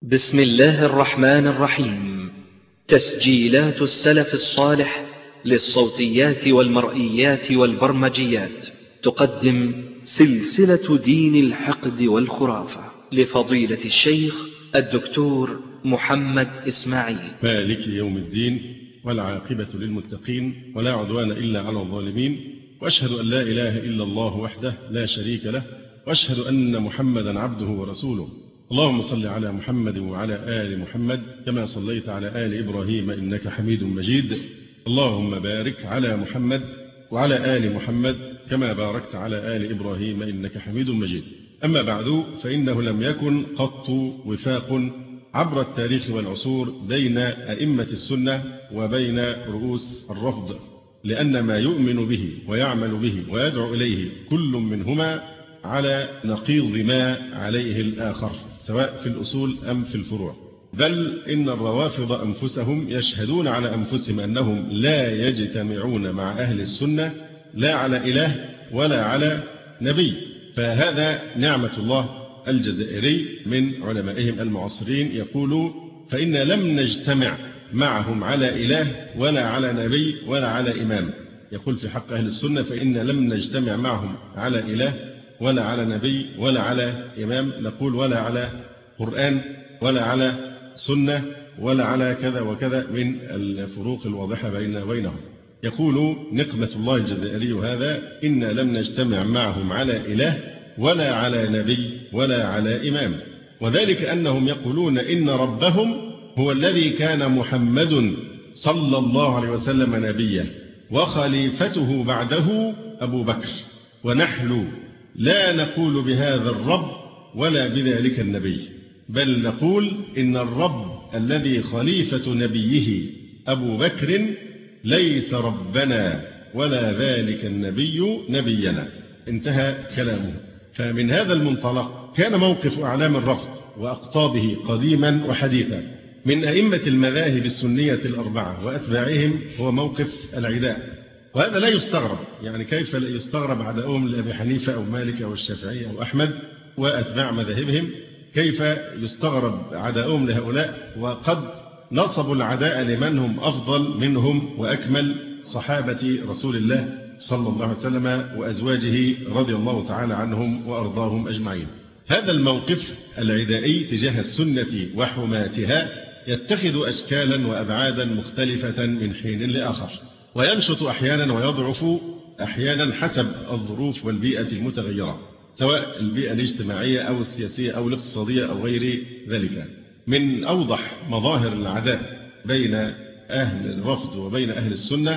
بسم الله الرحمن الرحيم. تسجيلات السلف الصالح للصوتيات والمرئيات والبرمجيات تقدم سلسلة دين الحقد والخرافة لفضيلة الشيخ الدكتور محمد إسماعيل. مالك يوم الدين، والعاقبة للمتقين، ولا عدوان إلا على الظالمين، وأشهد أن لا إله إلا الله وحده لا شريك له، وأشهد أن محمدا عبده ورسوله. اللهم صل على محمد وعلى آل محمد كما صليت على آل إبراهيم إنك حميد مجيد. اللهم بارك على محمد وعلى آل محمد كما باركت على آل إبراهيم إنك حميد مجيد. أما بعد، فإنه لم يكن قط وفاق عبر التاريخ والعصور بين أئمة السنة وبين رؤوس الرفض، لأن ما يؤمن به ويعمل به ويدعو إليه كل منهما على نقيض ما عليه الآخر، سواء في الأصول أم في الفروع. بل إن الروافض أنفسهم يشهدون على أنفسهم أنهم لا يجتمعون مع أهل السنة لا على إله ولا على نبي. فهذا نعمة الله الجزائري من علمائهم المعاصرين يقول: فإن لم نجتمع معهم على إله ولا على نبي ولا على إمام. يقول في حق أهل السنة: فإن لم نجتمع معهم على إله ولا على نبي ولا على إمام، نقول ولا على قرآن ولا على سنة ولا على كذا وكذا من الفروق الواضحة بينهم. يقول نقمة الله الجزائري هذا: إن لم نجتمع معهم على إله ولا على نبي ولا على إمام، وذلك أنهم يقولون إن ربهم هو الذي كان محمد صلى الله عليه وسلم نبيا وخليفته بعده أبو بكر، ونحن لا نقول بهذا الرب ولا بذلك النبي، بل نقول إن الرب الذي خليفة نبيه أبو بكر ليس ربنا ولا ذلك النبي نبينا. انتهى كلامه. فمن هذا المنطلق كان موقف أعلام الرفض وأقطابه قديما وحديثا من أئمة المذاهب السنية الأربعة وأتباعهم هو موقف العداء. وهذا لا يستغرب، يعني كيف لا يستغرب عداؤهم لأبي حنيفة أو مالك أو الشافعي أو أحمد وأتباع مذاهبهم؟ كيف يستغرب عداؤهم لهؤلاء وقد نصبوا العداء لمن هم أفضل منهم وأكمل صحابة رسول الله صلى الله عليه وسلم وأزواجه رضي الله تعالى عنهم وأرضاهم أجمعين. هذا الموقف العدائي تجاه السنة وحماتها يتخذ أشكالا وأبعادا مختلفة من حين لآخر، وينشط أحيانا ويضعف أحيانا حسب الظروف والبيئة المتغيرة، سواء البيئة الاجتماعية أو السياسية أو الاقتصادية أو غير ذلك. من أوضح مظاهر العداء بين أهل الرفض وبين أهل السنة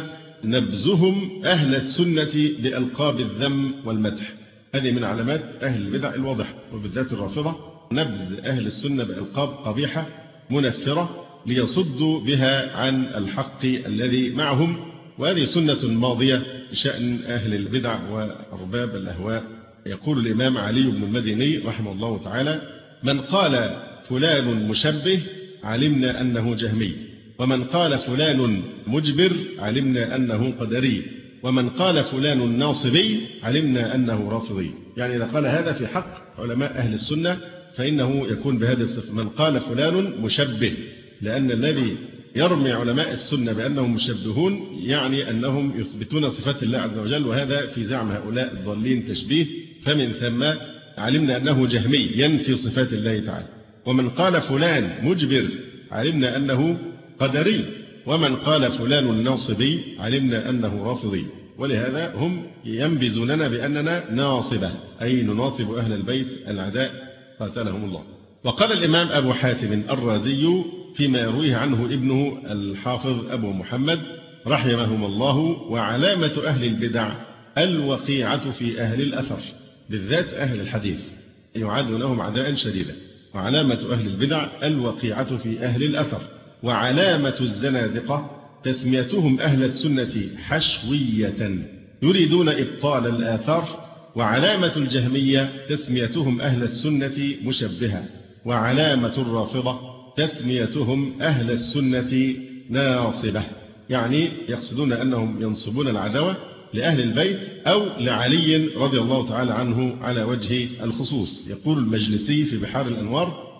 نبذهم أهل السنة بألقاب الذم والمدح. هذه من علامات أهل البدع الواضحة، وبالذات الرافضة، نبذ أهل السنة بألقاب قبيحة منفرة ليصدوا بها عن الحق الذي معهم. وهذه سنة ماضية بشأن أهل البدع وأرباب الأهواء. يقول الإمام علي بن المديني رحمه الله تعالى: من قال فلان مشبه علمنا أنه جهمي، ومن قال فلان مجبر علمنا أنه قدري، ومن قال فلان ناصبي علمنا أنه رافضي. يعني إذا قال هذا في حق علماء أهل السنة فإنه يكون بهذا الصفة: من قال فلان مشبه، لأن الذي يرمي علماء السنة بأنهم مشبهون يعني أنهم يثبتون صفات الله عز وجل، وهذا في زعم هؤلاء الضالين تشبيه، فمن ثم علمنا أنه جهمي ينفي صفات الله تعالى. ومن قال فلان مجبر علمنا أنه قدري، ومن قال فلان ناصبي علمنا أنه رافضي. ولهذا هم ينبذوننا بأننا ناصبة، أي نناصب أهل البيت العداء قاتلهم الله. وقال الإمام أبو حاتم الرازي فيما يرويه عنه ابنه الحافظ أبو محمد رحمهم الله: وعلامة أهل البدع الوقيعة في أهل الأثر، بالذات أهل الحديث يعاد لهم عداء شديدا. وعلامة أهل البدع الوقيعة في أهل الأثر. وعلامة الزنادقة تسميتهم أهل السنة حشوية يريدون إبطال الآثار. وعلامة الجهمية تسميتهم أهل السنة مشبهة. وعلامة الرافضة تسميتهم أهل السنة ناصبة، يعني يقصدون أنهم ينصبون العداوة لأهل البيت أو لعلي رضي الله تعالى عنه على وجه الخصوص. يقول المجلسي في بحار الأنوار: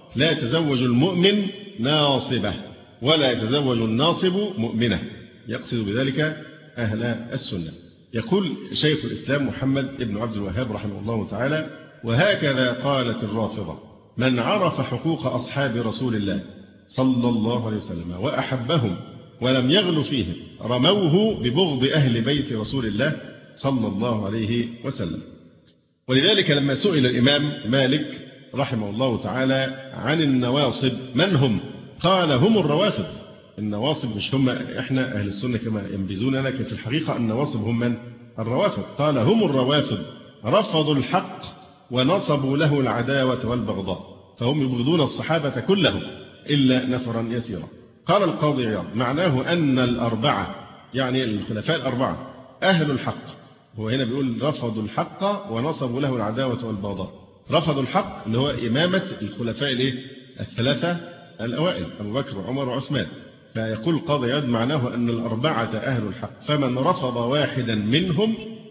لا يتزوج المؤمن ناصبة ولا يتزوج الناصب مؤمنة، يقصد بذلك أهل السنة. يقول شيخ الإسلام محمد بن عبد الوهاب رحمه الله تعالى: وهكذا قالت الرافضة: من عرف حقوق أصحاب رسول الله صلى الله عليه وسلم وأحبهم ولم يغل فيهم رموه ببغض أهل بيت رسول الله صلى الله عليه وسلم. ولذلك لما سئل الإمام مالك رحمه الله تعالى عن النواصب من هم؟ قال: هم الروافض. النواصب مش هم إحنا أهل السنة كما ينبذوننا، لكن في الحقيقة النواصب هم من؟ الروافض. قال: هم الروافض رفضوا الحق ونصبوا له العداوة والبغضاء، فهم يبغضون الصحابة كلهم إلا نفرا يسيرا. قال القاضي عياض: معناه أن الأربعة، يعني الخلفاء الأربعة، أهل الحق. هو هنا بيقول رفضوا الحق ونصبوا له العداوة والبغضاء. رفضوا الحق اللي هو إمامة الخلفاء الثلاثة الأوائل أبو بكر وعمر وعثمان. فيقول القاضي عياض: معناه أن الأربعة أهل الحق، فمن رفض واحدا منهم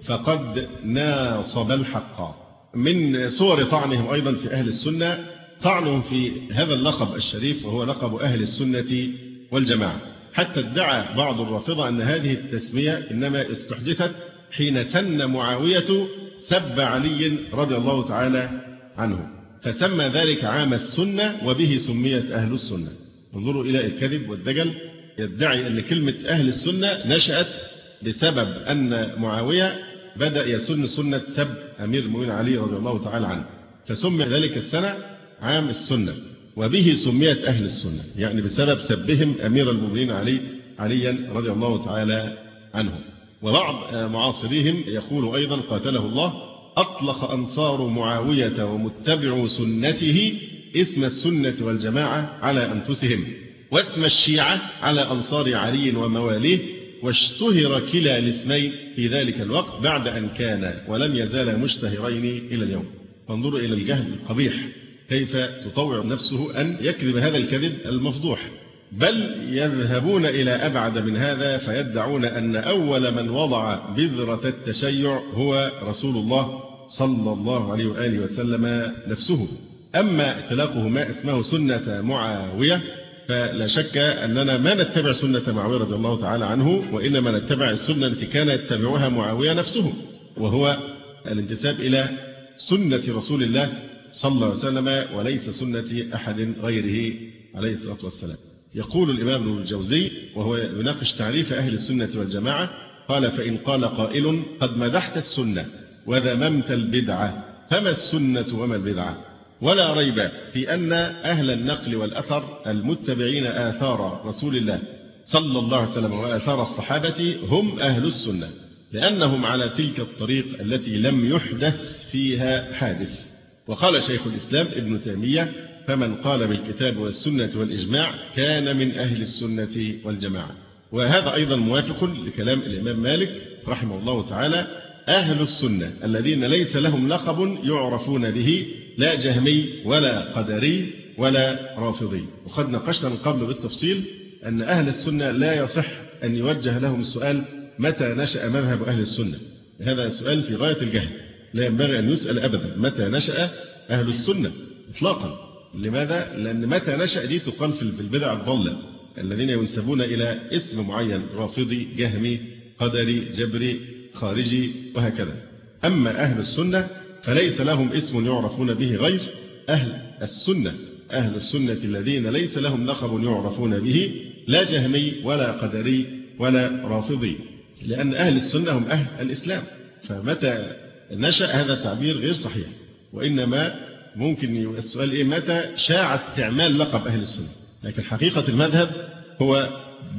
فقد ناصب الحق. من صور طعنهم أيضا في أهل السنة طعنهم في هذا اللقب الشريف، وهو لقب أهل السنة والجماعة، حتى ادعى بعض الرافضة أن هذه التسمية إنما استحدثت حين سن معاوية سب علي رضي الله تعالى عنه، فسمى ذلك عام السنة وبه سميت أهل السنة. انظروا إلى الكذب والدجل، يدعي أن كلمة أهل السنة نشأت بسبب أن معاوية بدأ يسن سنة سب أمير المؤمنين علي رضي الله تعالى عنه، فسمي ذلك السنة عام السنة وبه سميت أهل السنة، يعني بسبب سبهم أمير المؤمنين عليا رضي الله تعالى عنه. وبعض معاصريهم يقول أيضا قاتله الله: أطلق أنصار معاوية ومتبعوا سنته اسم السنة والجماعة على أنفسهم، واسم الشيعة على أنصار علي ومواليه، واشتهر كلا الاسمين في ذلك الوقت بعد أن كان ولم يزال مشتهرين إلى اليوم. فانظروا إلى الجهل القبيح، كيف تطوع نفسه أن يكذب هذا الكذب المفضوح. بل يذهبون إلى أبعد من هذا فيدعون أن أول من وضع بذرة التشيع هو رسول الله صلى الله عليه وآله وسلم نفسه. أما اختلاقه ما اسمه سنة معاوية فلا شك أننا ما نتبع سنة معاوية رضي الله تعالى عنه، وإنما نتبع السنة التي كان يتبعها معاوية نفسه، وهو الانتساب إلى سنة رسول الله صلى الله عليه وسلم وليس سنة أحد غيره عليه الصلاة والسلام. يقول الإمام ابن الجوزي وهو يناقش تعريف أهل السنة والجماعة، قال: فإن قال قائل: قد مدحت السنة وذممت البدعة، فما السنة وما البدعة؟ ولا ريب في أن أهل النقل والأثر المتبعين آثار رسول الله صلى الله عليه وسلم وآثار الصحابة هم أهل السنة، لأنهم على تلك الطريق التي لم يحدث فيها حادث. وقال شيخ الإسلام ابن تيمية: فمن قال بالكتاب والسنة والإجماع كان من أهل السنة والجماعة. وهذا أيضا موافق لكلام الإمام مالك رحمه الله تعالى: أهل السنة الذين ليس لهم لقب يعرفون به، لا جهمي ولا قدري ولا رافضي. وقد ناقشنا من قبل بالتفصيل أن أهل السنة لا يصح أن يوجه لهم السؤال: متى نشأ مذهب أهل السنة؟ هذا سؤال في غاية الجهل، لا ينبغي أن يسأل أبدا متى نشأ أهل السنة إطلاقا. لماذا؟ لأن متى نشأ دي تقال في البدع الضالة الذين ينسبون إلى اسم معين: رافضي، جهمي، قدري، جبري، خارجي، وهكذا. أما أهل السنة فليس لهم اسم يعرفون به غير أهل السنة. أهل السنة الذين ليس لهم لقب يعرفون به، لا جهمي ولا قدري ولا رافضي، لأن أهل السنة هم أهل الإسلام. فمتى نشأ هذا التعبير غير صحيح، وإنما ممكن السؤال متى شاع استعمال لقب أهل السنة. لكن حقيقة المذهب هو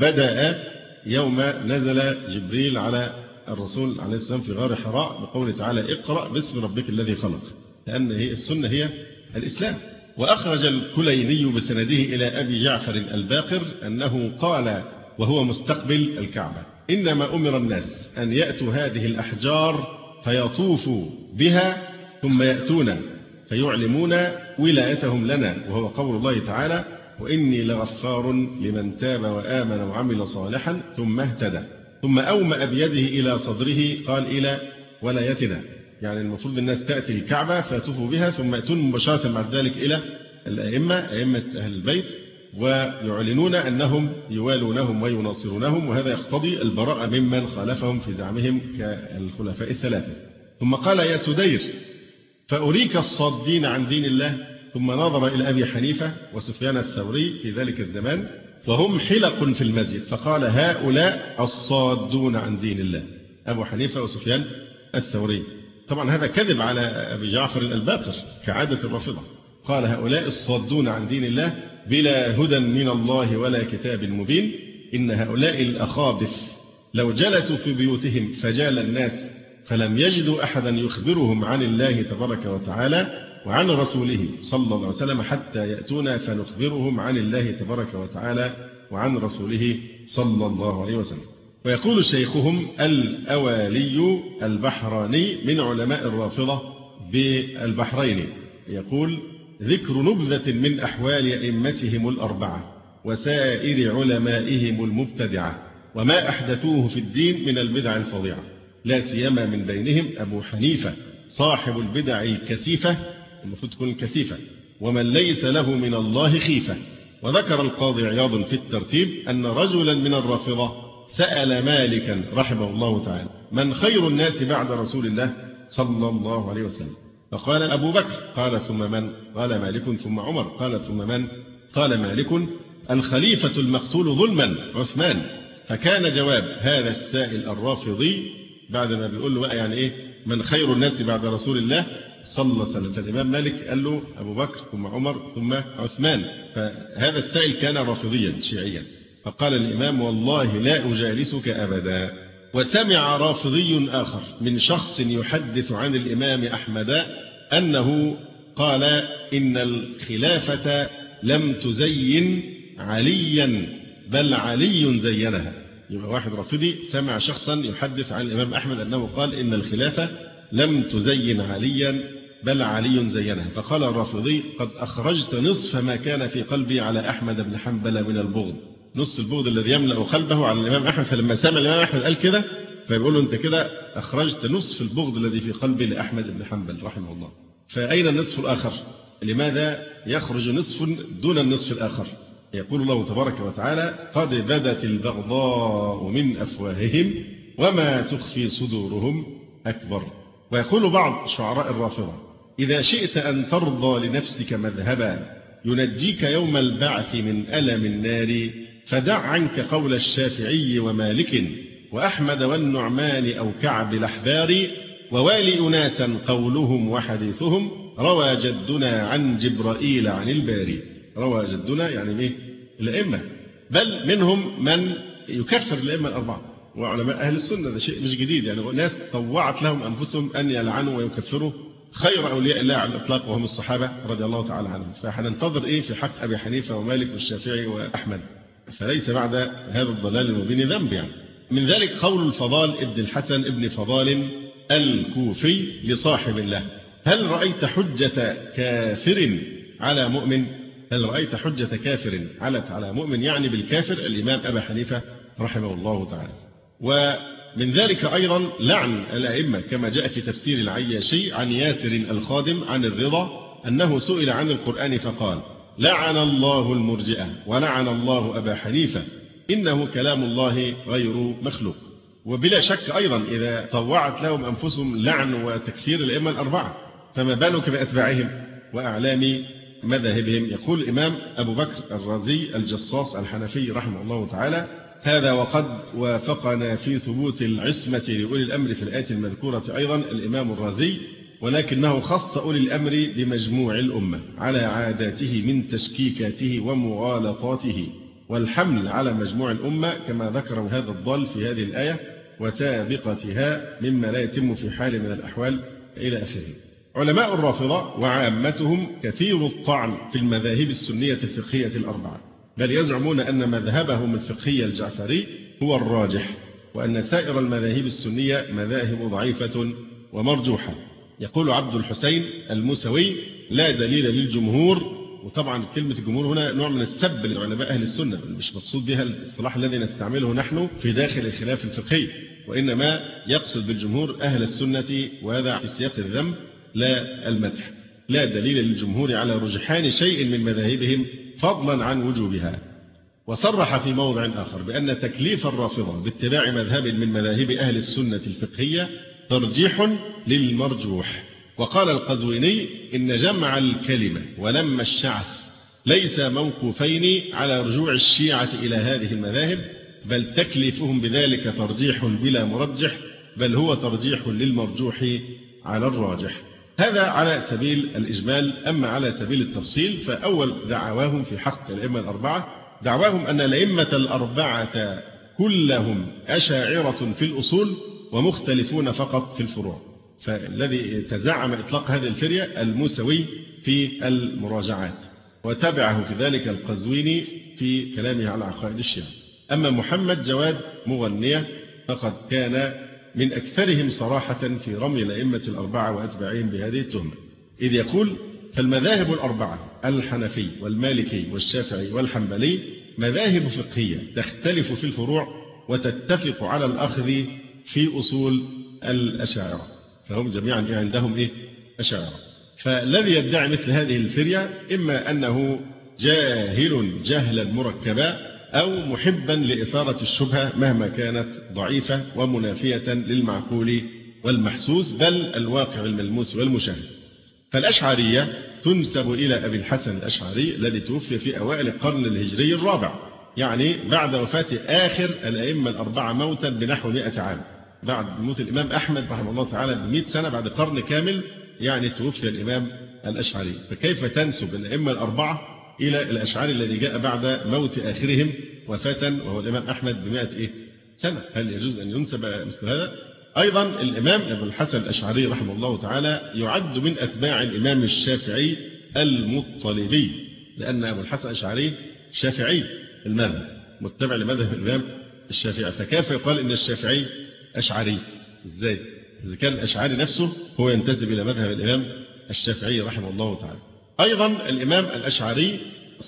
بدأ يوم نزل جبريل على الرسول عليه السلام في غار حراء بقوله تعالى: اقرأ باسم ربك الذي خلق، لأن السنة هي الإسلام. وأخرج الكليني بسنده إلى أبي جعفر الباقر أنه قال وهو مستقبل الكعبة: إنما أمر الناس أن يأتوا هذه الأحجار فيطوفوا بها ثم يأتون فيعلمون ولايتهم لنا، وهو قول الله تعالى: وإني لغفار لمن تاب وآمن وعمل صالحا ثم اهتدى. ثم أومأ بيده إلى صدره قال: إلى ولايتنا. يعني المفروض الناس تأتي الكعبة فيطوفوا بها ثم يأتون مباشرة بعد ذلك إلى الأئمة أئمة أهل البيت، ويعلنون أنهم يوالونهم ويناصرونهم، وهذا يقتضي البراءة ممن خالفهم في زعمهم كالخلفاء الثلاثة. ثم قال: يا سدير فأريك الصادين عن دين الله. ثم نظر إلى أبي حنيفة وسفيان الثوري في ذلك الزمان وهم حلق في المسجد، فقال: هؤلاء الصادون عن دين الله، أبو حنيفة وسفيان الثوري. طبعا هذا كذب على أبي جعفر الباقر كعادة الرافضة. قال: هؤلاء الصادون عن دين الله بلا هدى من الله ولا كتاب مبين، إن هؤلاء الأخابث لو جلسوا في بيوتهم فجال الناس فلم يجدوا أحدا يخبرهم عن الله تبارك وتعالى وعن رسوله صلى الله عليه وسلم حتى يأتونا فنخبرهم عن الله تبارك وتعالى وعن رسوله صلى الله عليه وسلم. ويقول شيخهم الأوالي البحراني من علماء الرافضة بالبحرين، يقول: ذكر نبذة من أحوال أئمتهم الأربعة وسائر علمائهم المبتدعة وما أحدثوه في الدين من البدع الفظيعة، لا سيما من بينهم أبو حنيفة صاحب البدع الكثيفة، المفروض تكون الكثيفة، ومن ليس له من الله خيفة. وذكر القاضي عياض في الترتيب أن رجلا من الرافضة سأل مالكا رحمه الله تعالى: من خير الناس بعد رسول الله صلى الله عليه وسلم؟ فقال: أبو بكر. قال: ثم من؟ قال: مالك. ثم عمر. قال: ثم من؟ قال: مالك. الخليفة المقتول ظلما عثمان. فكان جواب هذا السائل الرافضي بعد ما بيقول له بقى يعني إيه من خير الناس بعد رسول الله صلى الله عليه وسلم، فالإمام مالك قال له أبو بكر ثم عمر ثم عثمان. فهذا السائل كان رافضيا شيعيا، فقال الإمام: والله لا أجالسك أبدا. وسمع رافضي آخر من شخص يحدث عن الإمام أحمد أنه قال: إن الخلافة لم تزين عليا بل علي زينها. يبقى واحد رافضي سمع شخصا يحدث عن الإمام أحمد أنه قال: إن الخلافة لم تزين عليا بل علي زينها. فقال الرافضي: قد أخرجت نصف ما كان في قلبي على أحمد بن حنبل من البغض، نص البغض الذي يملأ قلبه على الإمام أحمد. فلما سمع الإمام أحمد قال كده فيقول له: أنت كده أخرجت نصف البغض الذي في قلبي لأحمد بن حنبل رحمه الله. فأين النصف الآخر؟ لماذا يخرج نصف دون النصف الآخر؟ يقول الله تبارك وتعالى: قد بدت البغضاء من أفواههم وما تخفي صدورهم أكبر. ويقول بعض شعراء الرافضة: إذا شئت أن ترضى لنفسك مذهبا ينجيك يوم البعث من ألم النار، فدع عنك قول الشافعي ومالك وأحمد والنعمان أو كعب الأحبار، ووالي أناسا قولهم وحديثهم روى جدنا عن جبرائيل عن الباري. روى جدنا يعني إيه؟ الأئمة، بل منهم من يكفر الأئمة الأربعة وعلماء أهل السنة. ده شيء مش جديد، يعني ناس طوعت لهم أنفسهم أن يلعنوا ويكفروا خير أولياء الله على الإطلاق وهم الصحابة رضي الله تعالى عنهم. فحننتظر إيه في حق أبي حنيفة ومالك والشافعي وأحمد؟ فليس بعد هذا الضلال المبين ذنب يعني. من ذلك قول الفضال ابن الحسن ابن فضال الكوفي لصاحب الله: هل رأيت حجة كافر على مؤمن؟ هل رأيت حجة كافر على مؤمن؟ يعني بالكافر الإمام أبا حنيفة رحمه الله تعالى. ومن ذلك أيضا لعن الأئمة كما جاء في تفسير العياشي عن ياسر الخادم عن الرضا أنه سئل عن القرآن فقال: لعن الله المرجئة ولعن الله أبا حنيفة، إنه كلام الله غير مخلوق. وبلا شك أيضا إذا طوعت لهم أنفسهم لعن وتكفير الأئمة الأربعة فما بالك بأتباعهم وأعلام مذاهبهم. يقول الإمام أبو بكر الرازي الجصاص الحنفي رحمه الله تعالى: هذا وقد وافقنا في ثبوت العصمة لأولي الأمر في الآية المذكورة أيضا الإمام الرازي، ولكنه خص أولي الأمر بمجموع الأمة على عاداته من تشكيكاته ومغالطاته والحمل على مجموع الأمة كما ذكر هذا الضال في هذه الآية وسابقتها مما لا يتم في حال من الأحوال إلى آخره. علماء الرافضة وعامتهم كثير الطعن في المذاهب السنية الفقهية الأربعة، بل يزعمون أن مذهبهم الفقهي الجعفري هو الراجح، وأن سائر المذاهب السنية مذاهب ضعيفة ومرجوحة. يقول عبد الحسين الموسوي: لا دليل للجمهور. وطبعا كلمة الجمهور هنا نوع من السب لعلماء أهل السنة، مش مقصود بها الاصطلاح الذي نستعمله نحن في داخل الخلاف الفقهي، وإنما يقصد بالجمهور أهل السنة، وهذا في سياق الذم لا المدح. لا دليل للجمهور على رجحان شيء من مذاهبهم فضلا عن وجوبها. وصرح في موضع آخر بأن تكليف الرافضة باتباع مذهب من مذاهب أهل السنة الفقهية ترجيح للمرجوح. وقال القزويني إن جمع الكلمة ولم الشعث ليس موقوفين على رجوع الشيعة إلى هذه المذاهب، بل تكليفهم بذلك ترجيح بلا مرجح، بل هو ترجيح للمرجوح على الراجح. هذا على سبيل الإجمال. أما على سبيل التفصيل فأول دعواهم في حق الأئمة الأربعة دعواهم أن الأئمة الأربعة كلهم أشاعرة في الأصول ومختلفون فقط في الفروع. فالذي تزعم إطلاق هذه الفرية الموسوي في المراجعات، وتبعه في ذلك القزويني في كلامه على عقائد الشيعة. أما محمد جواد مغنية فقد كان من أكثرهم صراحة في رمي الأئمة الأربعة وأتباعهم بهذه التهمة، إذ يقول: فالمذاهب الأربعة الحنفي والمالكي والشافعي والحنبلي مذاهب فقهية تختلف في الفروع وتتفق على الأخذ في أصول الأشاعرة، فهم جميعا عندهم أشاعرة. فالذي يدعي مثل هذه الفرية إما أنه جاهل جهلا مركبا أو محبا لإثارة الشبهة مهما كانت ضعيفة ومنافية للمعقول والمحسوس بل الواقع الملموس والمشاهد. فالأشعرية تنسب إلى أبي الحسن الأشعري الذي توفي في أوائل القرن الهجري الرابع، يعني بعد وفاة آخر الأئمة الأربعة موتا بنحو 100 عام، بعد موت الإمام أحمد رحمه الله تعالى ب100 سنة، بعد قرن كامل يعني توفي الإمام الأشعري. فكيف تنسب الأئمة الأربعة إلى الأشعري الذي جاء بعد موت آخرهم وفاة وهو الإمام أحمد ب100 سنة؟ هل يجوز أن ينسب مثل هذا؟ أيضا الإمام أبو الحسن الأشعري رحمه الله تعالى يعد من أتباع الإمام الشافعي المطلبي، لأن أبو الحسن الأشعري شافعي المذهب متبع لمذهب الإمام الشافعي، فكيف يقال إن الشافعي أشعري؟ إزاي؟ إذا كان الأشعري نفسه هو ينتسب إلى مذهب الإمام الشافعي رحمه الله تعالى. أيضا الإمام الأشعري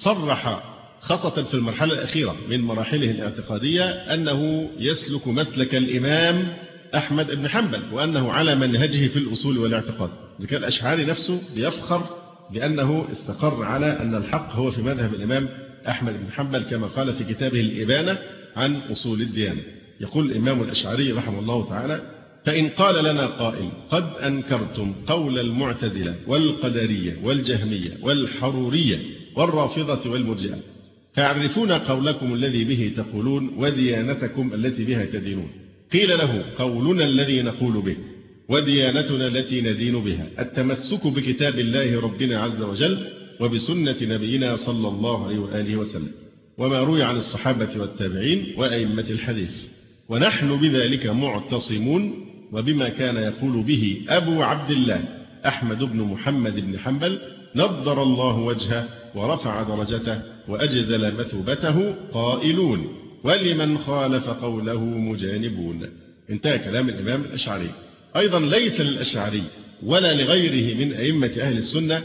صرح خاصة في المرحلة الأخيرة من مراحله الاعتقادية أنه يسلك مسلك الإمام أحمد بن حنبل وأنه على منهجه في الأصول والاعتقاد. إذا كان الأشعري نفسه بيفخر بأنه استقر على أن الحق هو في مذهب الإمام أحمد بن حنبل كما قال في كتابه الإبانة عن أصول الديانة. يقول الإمام الأشعري رحمه الله تعالى: فإن قال لنا قائل: قد أنكرتم قول المعتزلة والقدرية والجهمية والحرورية والرافضة والمرجئة، فاعرفونا قولكم الذي به تقولون وديانتكم التي بها تدينون. قيل له: قولنا الذي نقول به وديانتنا التي ندين بها التمسك بكتاب الله ربنا عز وجل وبسنة نبينا صلى الله عليه وآله وسلم وما روي عن الصحابة والتابعين وأئمة الحديث، ونحن بذلك معتصمون وبما كان يقول به أبو عبد الله أحمد بن محمد بن حنبل نضر الله وجهه ورفع درجته وأجزل مثوبته قائلون ولمن خالف قوله مجانبون. انتهى كلام الإمام الأشعري. أيضا ليس للأشعري ولا لغيره من أئمة أهل السنة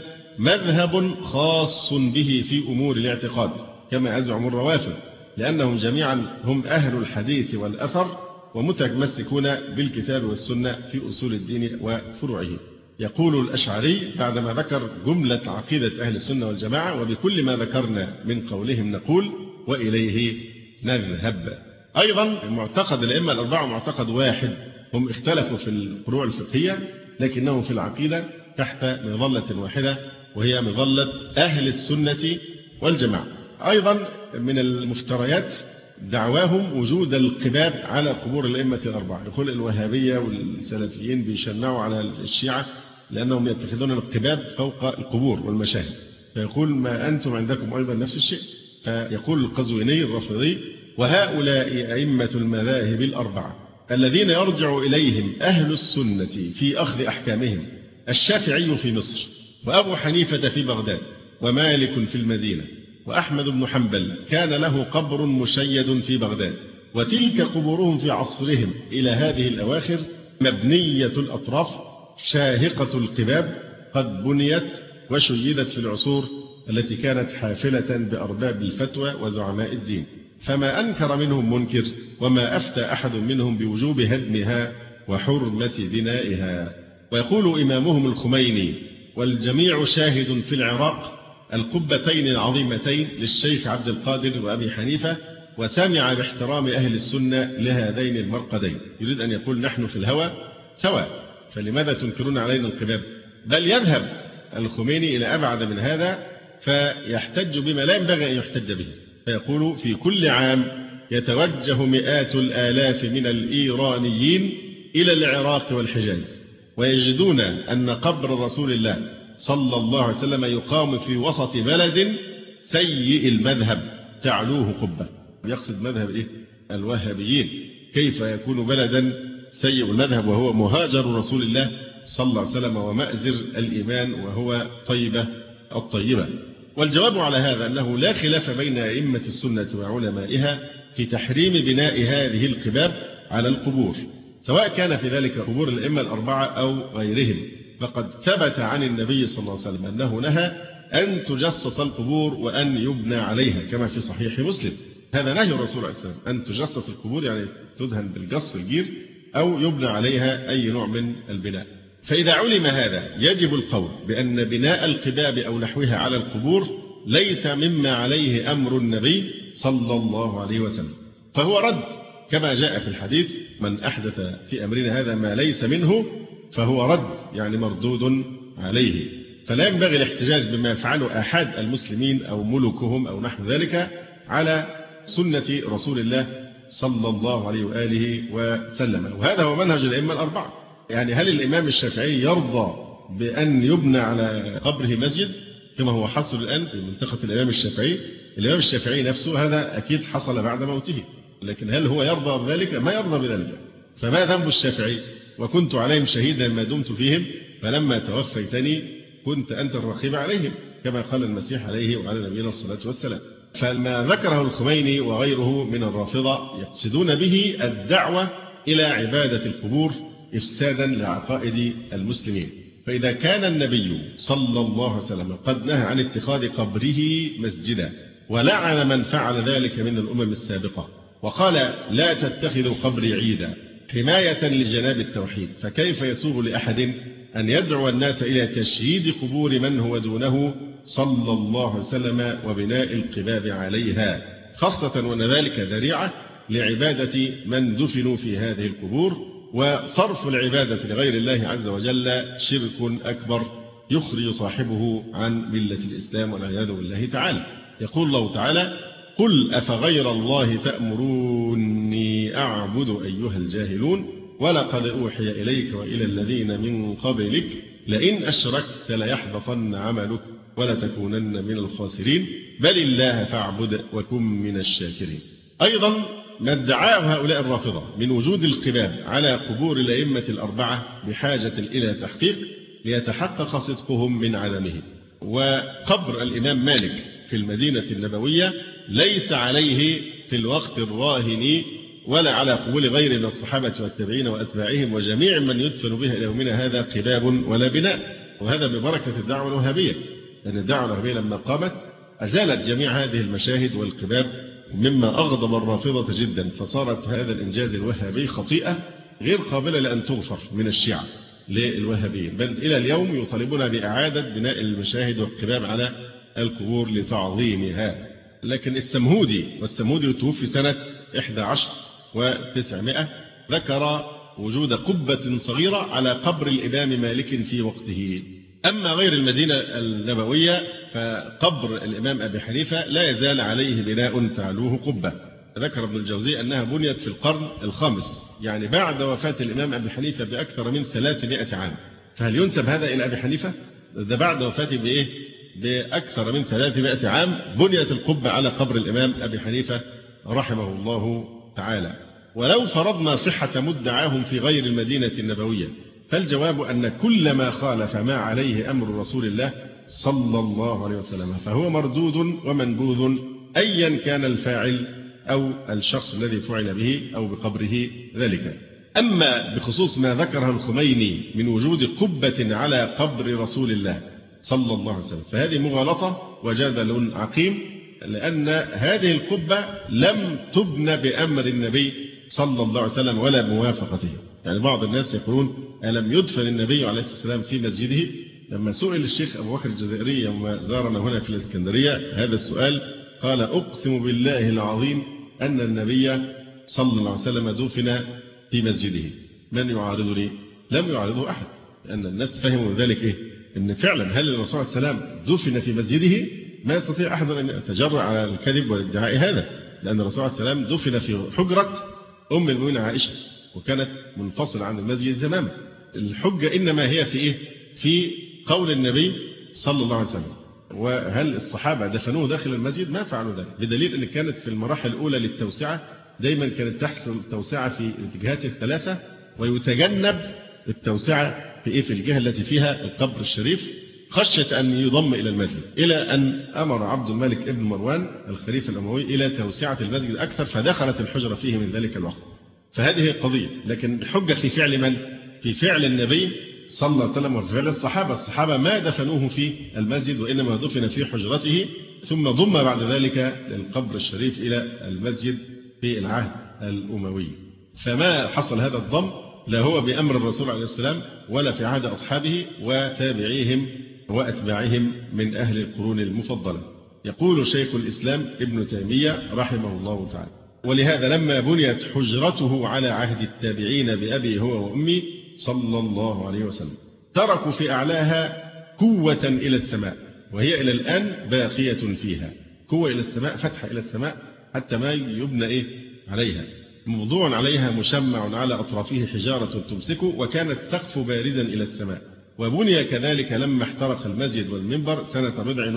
مذهب خاص به في أمور الاعتقاد كما يزعم الروافض، لأنهم جميعا هم أهل الحديث والأثر ومتمسكون بالكتاب والسنة في أصول الدين وفروعه. يقول الأشعري بعدما ذكر جملة عقيدة أهل السنة والجماعة: وبكل ما ذكرنا من قولهم نقول وإليه نذهب. أيضا معتقد الأئمة الأربعة معتقد واحد، هم اختلفوا في الفروع الفقهية لكنهم في العقيدة تحت مظلة واحدة وهي مظلة أهل السنة والجماعة. أيضا من المفتريات دعواهم وجود القباب على قبور الأئمة الأربعة. يقول الوهابية والسلفيين بيشنعوا على الشيعة لأنهم يتخذون القباب فوق القبور والمشاهد، فيقول: ما أنتم عندكم أيضا نفس الشيء. فيقول القزويني الرافضي: وهؤلاء أئمة المذاهب الأربعة الذين يرجع إليهم أهل السنة في أخذ أحكامهم: الشافعي في مصر، وأبو حنيفة في بغداد، ومالك في المدينة، وأحمد بن حنبل كان له قبر مشيد في بغداد، وتلك قبورهم في عصرهم إلى هذه الأواخر مبنية الأطراف شاهقة القباب قد بنيت وشيدت في العصور التي كانت حافلة بأرباب الفتوى وزعماء الدين، فما أنكر منهم منكر وما أفتى أحد منهم بوجوب هدمها وحرمة بنائها. ويقول إمامهم الخميني: والجميع شاهد في العراق القبتين العظيمتين للشيخ عبد القادر وأبي حنيفة، وسمع باحترام أهل السنة لهذين المرقدين. يريد أن يقول نحن في الهوى سواء، فلماذا تنكرون علينا القباب؟ بل يذهب الخميني إلى أبعد من هذا، فيحتج بما لا ينبغي أن يحتج به، فيقول في كل عام يتوجه مئات الآلاف من الإيرانيين إلى العراق والحجاز، ويجدون أن قبر رسول الله صلى الله عليه وسلم يقام في وسط بلد سيء المذهب تعلوه قبة. يقصد مذهب إيه؟ الوهابيين. كيف يكون بلدا سيء المذهب وهو مهاجر رسول الله صلى الله عليه وسلم ومأزر الإيمان وهو طيبة الطيبة؟ والجواب على هذا أنه لا خلاف بين أئمة السنة وعلمائها في تحريم بناء هذه القباب على القبور، سواء كان في ذلك قبور الأئمة الأربعة أو غيرهم. فقد ثبت عن النبي صلى الله عليه وسلم أنه نهى أن تجصص القبور وأن يبنى عليها كما في صحيح مسلم. هذا نهي الرسول عليه السلام، أن تجصص القبور يعني تدهن بالقص الجير أو يبنى عليها أي نوع من البناء. فإذا علم هذا يجب القول بأن بناء القباب أو نحوها على القبور ليس مما عليه أمر النبي صلى الله عليه وسلم، فهو رد كما جاء في الحديث: من أحدث في أمرنا هذا ما ليس منه فهو رد، يعني مردود عليه. فلا ينبغي الاحتجاج بما يفعله أحد المسلمين أو ملوكهم أو نحو ذلك على سنة رسول الله صلى الله عليه وآله وسلم. وهذا هو منهج الأئمة الأربعة. يعني هل الإمام الشافعي يرضى بأن يبنى على قبره مسجد كما هو حصل الآن في منطقة الإمام الشافعي؟ الإمام الشافعي نفسه هذا أكيد حصل بعد موته، لكن هل هو يرضى بذلك؟ ما يرضى بذلك. فما ذنب الشافعي؟ وكنت عليهم شهيدا ما دمت فيهم، فلما توفيتني كنت أنت الرقيب عليهم، كما قال المسيح عليه وعلى نبينا الصلاة والسلام. فما ذكره الخميني وغيره من الرافضة يقصدون به الدعوة إلى عبادة القبور إفسادا لعقائد المسلمين. فإذا كان النبي صلى الله عليه وسلم قد نهى عن اتخاذ قبره مسجدا ولعن من فعل ذلك من الأمم السابقة، وقال لا تتخذوا قبري عيدا حماية لجناب التوحيد، فكيف يسوغ لأحد أن يدعو الناس إلى تشييد قبور من هو دونه صلى الله عليه وسلم وبناء القباب عليها، خاصة وأن ذلك ذريعة لعبادة من دفنوا في هذه القبور، وصرف العبادة لغير الله عز وجل شرك أكبر يخرج صاحبه عن ملة الإسلام والعياذ بالله تعالى. يقول الله تعالى: قل أفغير الله تأمروني أعبد أيها الجاهلون ولقد أوحي إليك وإلى الذين من قبلك لئن أشركت ليحبطن عملك ولتكونن من الخاسرين بل الله فاعبد وكن من الشاكرين. أيضا ما ادعاه هؤلاء الرافضة من وجود القباب على قبور الأئمة الأربعة بحاجة إلى تحقيق ليتحقق صدقهم من عدمه. وقبر الإمام مالك في المدينة النبوية ليس عليه في الوقت الراهن ولا على قبول غير من الصحابة والتابعين وأتباعهم وجميع من يدفن به إلى يومنا هذا قباب ولا بناء. وهذا ببركة الدعوة الوهابية، لأن الدعوة الوهابية لما قامت أزالت جميع هذه المشاهد والقباب، مما أغضب الرافضة جدا، فصارت هذا الإنجاز الوهابي خطيئة غير قابلة لأن تغفر من الشيعة للوهابيين، بل إلى اليوم يطالبون بإعادة بناء المشاهد والقباب على القبور لتعظيمها. لكن السمهودي، والسمهودي توفي سنة 11 و900، ذكر وجود قبة صغيرة على قبر الإمام مالك في وقته. أما غير المدينة النبوية فقبر الإمام أبي حنيفة لا يزال عليه بناء تعلوه قبة. ذكر ابن الجوزي أنها بنيت في القرن الخامس، يعني بعد وفاة الإمام أبي حنيفة بأكثر من 300 عام. فهل ينسب هذا إلى أبي حنيفة؟ ده بعد وفاته بإيه؟ بأكثر من 300 عام بنيت القبة على قبر الإمام أبي حنيفة رحمه الله تعالى. ولو فرضنا صحة مدعاهم في غير المدينة النبوية، فالجواب أن كل ما خالف ما عليه أمر رسول الله صلى الله عليه وسلم فهو مردود ومنبوذ أيا كان الفاعل أو الشخص الذي فعل به أو بقبره ذلك. أما بخصوص ما ذكره الخميني من وجود قبة على قبر رسول الله صلى الله عليه وسلم فهذه مغالطة وجدل عقيم، لأن هذه القبة لم تبنى بأمر النبي صلى الله عليه وسلم ولا بموافقته. يعني بعض الناس يقولون: ألم يدفن النبي عليه الصلاة والسلام في مسجده؟ لما سئل الشيخ أبو بكر الجزائري يوم زارنا هنا في الإسكندرية هذا السؤال قال: أقسم بالله العظيم أن النبي صلى الله عليه وسلم دفن في مسجده، من يعارضني؟ لم يعارضه أحد، لأن الناس فهموا من ذلك أن فعلا هل الرسول صلى الله عليه وسلم دفن في مسجده؟ ما يستطيع أحد أن يتجرأ على الكذب والادعاء هذا، لأن الرسول صلى الله عليه وسلم دفن في حجرة أم المؤمنين عائشة، وكانت منفصلة عن المسجد تماما. الحجة إنما هي في في قول النبي صلى الله عليه وسلم. وهل الصحابة دفنوه داخل المسجد؟ ما فعلوا ذلك، بدليل أن كانت في المراحل الأولى للتوسعة دايما كانت تحصل التوسعة في الاتجاهات الثلاثة، ويتجنب التوسعة في الجهة التي فيها القبر الشريف خشية أن يضم إلى المسجد، إلى أن أمر عبد الملك ابن مروان الخليفة الأموي إلى توسعة المسجد أكثر، فدخلت الحجرة فيه من ذلك الوقت. فهذه قضية، لكن الحجة في فعل من؟ في فعل النبي صلى الله عليه وسلم وفي فعل الصحابة. الصحابة ما دفنوه في المسجد، وإنما دفن في حجرته، ثم ضم بعد ذلك القبر الشريف إلى المسجد في العهد الأموي. فما حصل هذا الضم لا هو بأمر الرسول عليه السلام ولا في عهد أصحابه وتابعيهم وأتباعهم من أهل القرون المفضلة. يقول شيخ الإسلام ابن تيمية رحمه الله تعالى: ولهذا لما بنيت حجرته على عهد التابعين بأبي هو وأمي صلى الله عليه وسلم تركوا في أعلاها كوة إلى السماء، وهي إلى الآن باقية فيها. كوة إلى السماء، فتحة إلى السماء حتى ما يبنى عليها، موضوع عليها مشمع على أطرافه حجارة تمسكه، وكان السقف بارزا إلى السماء. وبني كذلك لما احترق المسجد والمنبر سنة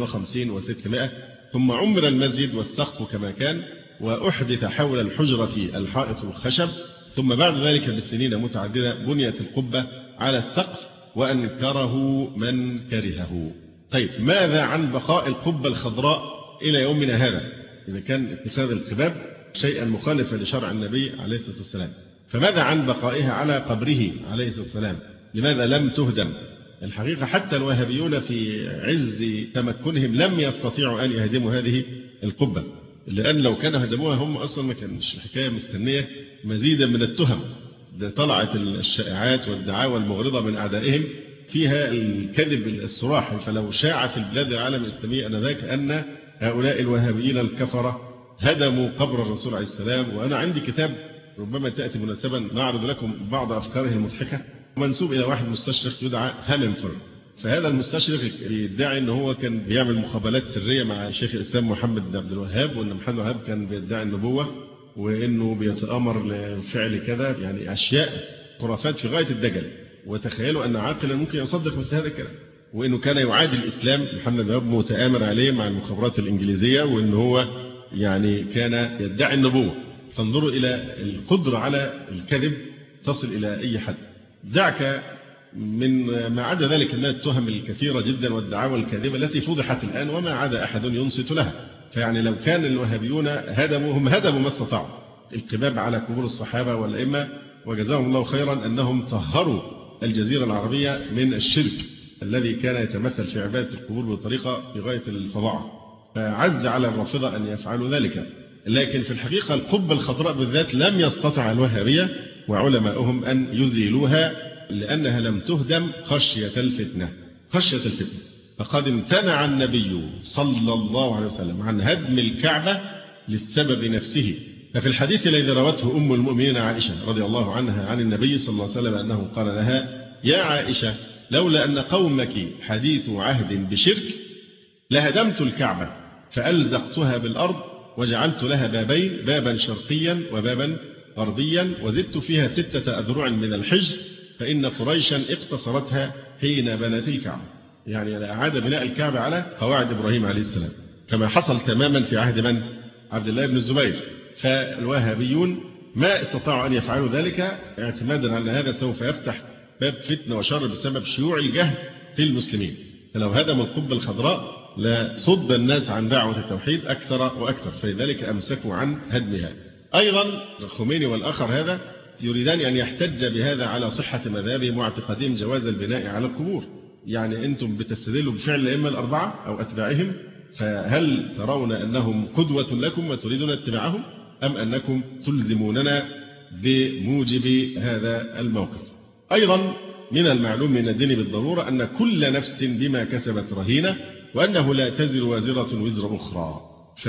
59 و600، ثم عمر المسجد والسقف كما كان، وأحدث حول الحجرة الحائط الخشب، ثم بعد ذلك بالسنين متعددة بنيت القبة على السقف، وأنكره من كرهه. طيب، ماذا عن بقاء القبة الخضراء إلى يومنا هذا؟ إذا كان اتخاذ القباب شيئا مخالفا لشرع النبي عليه الصلاة والسلام، فماذا عن بقائها على قبره عليه الصلاة والسلام؟ لماذا لم تهدم؟ الحقيقة حتى الوهابيون في عز تمكنهم لم يستطيعوا أن يهدموا هذه القبة، لأن لو كانوا هدموها هم أصلا ما كانش الحكاية مستنية مزيدا من التهم. ده طلعت الشائعات والدعاوى المغرضة من أعدائهم فيها الكذب الصراحي، فلو شاع في البلاد العالم الإسلامي أنذاك أن هؤلاء الوهابيين الكفرة هدموا قبر الرسول عليه السلام. وأنا عندي كتاب ربما تأتي مناسبا نعرض لكم بعض أفكاره المضحكة، منسوب إلى واحد مستشرق يدعى هامنفورد. فهذا المستشرق يدعي أنه هو كان بيعمل مقابلات سرية مع شيخ الإسلام محمد بن عبد الوهاب، وأن محمد بن الوهاب كان بيدعي النبوة وأنه بيتأمر لفعل كذا، يعني أشياء خرافات في غاية الدجل. وتخيلوا أن عاقلا ممكن يصدق مثل هذا الكلام، وأنه كان يعادي الإسلام. محمد بن الوهاب متآمر عليه مع المخابرات الإنجليزية، وأنه هو يعني كان يدعي النبوة. فانظروا إلى القدرة على الكذب تصل إلى أي حد. دعك من ما عدا ذلك من التهم الكثيرة جدا والدعاوى الكاذبة التي فضحت الآن وما عدا أحد ينصت لها. فيعني لو كان الوهابيون هم هدموا ما استطاعوا القباب على قبور الصحابة والأئمة، وجزاهم الله خيرا أنهم طهروا الجزيرة العربية من الشرك الذي كان يتمثل في عبادة القبور بطريقة في غاية الفظاعة، فعز على الرافضة أن يفعلوا ذلك. لكن في الحقيقة القبة الخضراء بالذات لم يستطع الوهابية وعلماؤهم أن يزيلوها، لأنها لم تهدم خشية الفتنة. فقد امتنع النبي صلى الله عليه وسلم عن هدم الكعبة للسبب نفسه. ففي الحديث الذي روته أم المؤمنين عائشة رضي الله عنها عن النبي صلى الله عليه وسلم أنه قال لها: يا عائشة، لولا أن قومك حديث عهد بشرك لهدمت الكعبة فألزقتها بالأرض وجعلت لها بابين، بابا شرقيا وبابا غربيا، وزدت فيها 6 أذرع من الحجر، فإن قريشا اقتصرتها حين بنت الكعبة. يعني أعاد بناء الكعبة على قواعد إبراهيم عليه السلام، كما حصل تماما في عهد من؟ عبد الله بن الزبير. فالوهابيون ما استطاعوا أن يفعلوا ذلك اعتمادا على هذا سوف يفتح باب فتنة وشر بسبب شيوع الجهل في المسلمين. فلو هدموا القبة الخضراء لصد الناس عن دعوة التوحيد أكثر وأكثر، فلذلك أمسكوا عن هدمها. أيضا الخميني والآخر هذا يريدان أن يحتج بهذا على صحة مذهبهم واعتقادهم جواز البناء على القبور. يعني أنتم بتستدلوا بفعل الأئمة الأربعة أو أتباعهم، فهل ترون أنهم قدوة لكم وتريدون اتباعهم، أم أنكم تلزموننا بموجب هذا الموقف؟ أيضا من المعلوم من الدين بالضرورة أن كل نفس بما كسبت رهينة، وأنه لا تزر وازرة وزر أخرى.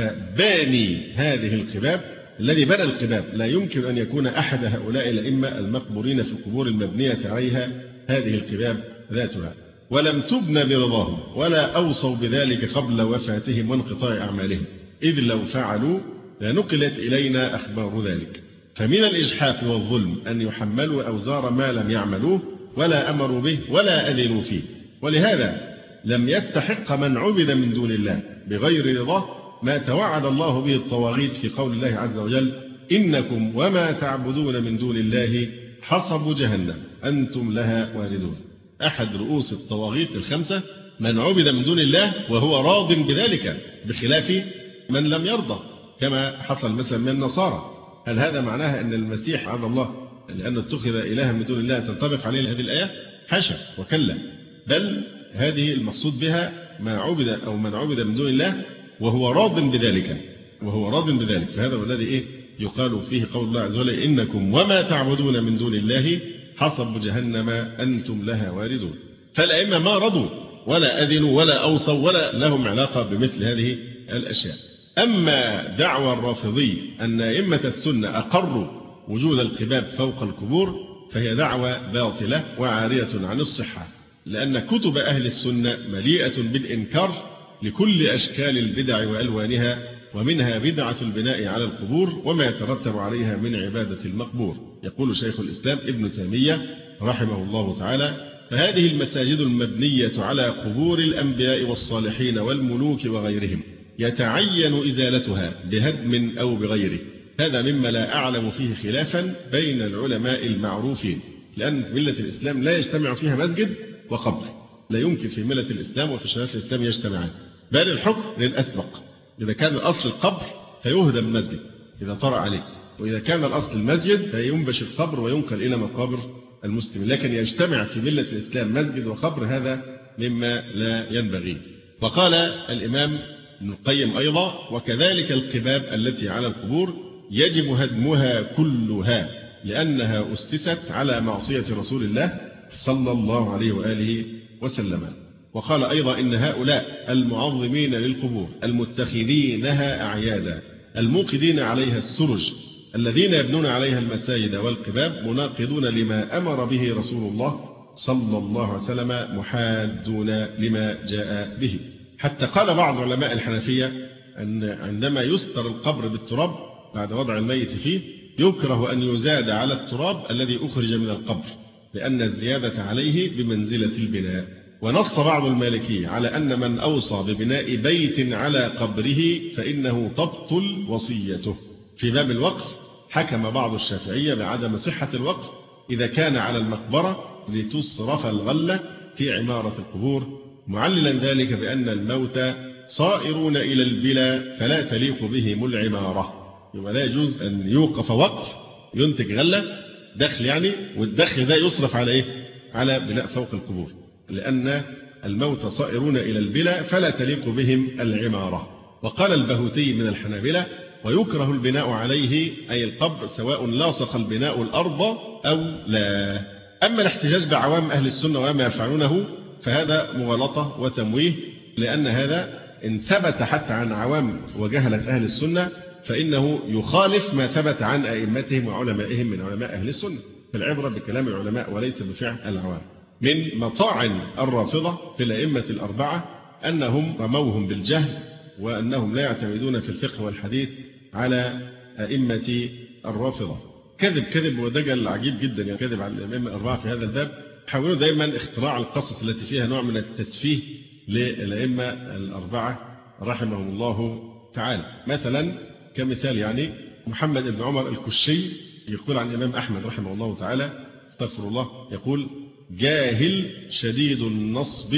فباني هذه القباب، الذي بنى القباب لا يمكن أن يكون أحد هؤلاء الأئمة المقبورين في القبور المبنية عليها هذه القباب ذاتها، ولم تبنى برضاهم ولا أوصوا بذلك قبل وفاتهم وانقطاع أعمالهم، إذ لو فعلوا لنقلت إلينا أخبار ذلك. فمن الإجحاف والظلم أن يحملوا أوزار ما لم يعملوه ولا أمروا به ولا أذنوا فيه. ولهذا لم يستحق من عبد من دون الله بغير رضاه ما توعد الله به الطواغيت في قول الله عز وجل: إنكم وما تعبدون من دون الله حصب جهنم أنتم لها واردون. أحد رؤوس الطواغيت الخمسة من عبد من دون الله وهو راض بذلك، بخلاف من لم يرضى كما حصل مثلا من النصارى. هل هذا معناها أن المسيح عبد الله لأنه اتخذ إلها من دون الله تنطبق عليه هذه الآية؟ حاشا وكلا، بل هذه المقصود بها ما عبد أو من عبد من دون الله وهو راض بذلك، وهو راض بذلك. فهذا هو الذي يقال فيه قول الله عز وجل: إنكم وما تعبدون من دون الله حصب جهنم أنتم لها واردون. فالأئمة ما رضوا ولا أذنوا ولا أوصوا ولا لهم علاقة بمثل هذه الأشياء. أما دعوى الرافضي أن أئمة السنة أقروا وجود القباب فوق القبور فهي دعوى باطلة وعارية عن الصحة، لأن كتب أهل السنة مليئة بالإنكار لكل أشكال البدع وألوانها، ومنها بدعة البناء على القبور وما يترتب عليها من عبادة المقبور. يقول شيخ الإسلام ابن تيمية رحمه الله تعالى: فهذه المساجد المبنية على قبور الأنبياء والصالحين والملوك وغيرهم يتعين إزالتها بهدم أو بغيره. هذا مما لا أعلم فيه خلافا بين العلماء المعروفين، لأن ملة الإسلام لا يجتمع فيها مسجد وقبر، لا يمكن في ملة الإسلام وفي شريعة الإسلام يجتمعان، بل الحكم للأسبق. إذا كان الأصل القبر فيهدم المسجد إذا طرأ عليه، وإذا كان الأصل المسجد فينبش القبر وينقل إلى مقابر المسلمين. لكن يجتمع في ملة الإسلام مسجد وقبر هذا مما لا ينبغي. وقال الإمام ابن القيم أيضا: وكذلك القباب التي على القبور يجب هدمها كلها، لأنها أسست على معصية رسول الله صلى الله عليه وآله وسلم. وقال أيضا: إن هؤلاء المعظمين للقبور المتخذينها أعيادا الموقدين عليها السرج الذين يبنون عليها المساجد والقباب مناقضون لما أمر به رسول الله صلى الله عليه وسلم محادون لما جاء به. حتى قال بعض علماء الحنفية أن عندما يستر القبر بالتراب بعد وضع الميت فيه يكره أن يزاد على التراب الذي أخرج من القبر، لأن الزيادة عليه بمنزلة البناء. ونص بعض المالكية على أن من أوصى ببناء بيت على قبره فإنه تبطل وصيته. في باب الوقف حكم بعض الشافعية بعدم صحة الوقف إذا كان على المقبرة لتصرف الغلة في عمارة القبور، معللا ذلك بأن الموتى صائرون إلى البلا فلا تليق بهم العمارة. يبقى لا يجوز أن يوقف وقف ينتج غلة دخل يعني، والدخل ده يصرف على إيه؟ على بناء فوق القبور، لأن الموتى صائرون إلى البلا فلا تليق بهم العمارة. وقال البهوتي من الحنابلة: ويكره البناء عليه أي القبر سواء لاصق البناء الأرض أو لا. أما الاحتجاج بعوام أهل السنة وما يفعلونه فهذا مغالطة وتمويه، لأن هذا إن ثبت حتى عن عوام وجهلة أهل السنة فإنه يخالف ما ثبت عن أئمتهم وعلمائهم من علماء أهل السنة. فالعبرة بكلام العلماء وليس بفعل العوام. من مطاعن الرافضة في الأئمة الأربعة أنهم رموهم بالجهل وأنهم لا يعتمدون في الفقه والحديث على أئمة الرافضة. كذب ودجل عجيب جدا، يعني كذب على الأئمة الأربعة في هذا الباب. حاولوا دائما اختراع القصص التي فيها نوع من التسفيه للأئمة الأربعة رحمهم الله تعالى. مثلا كمثال يعني محمد بن عمر الكشي يقول عن الإمام أحمد رحمه الله تعالى، استغفر الله، يقول: جاهل شديد النصب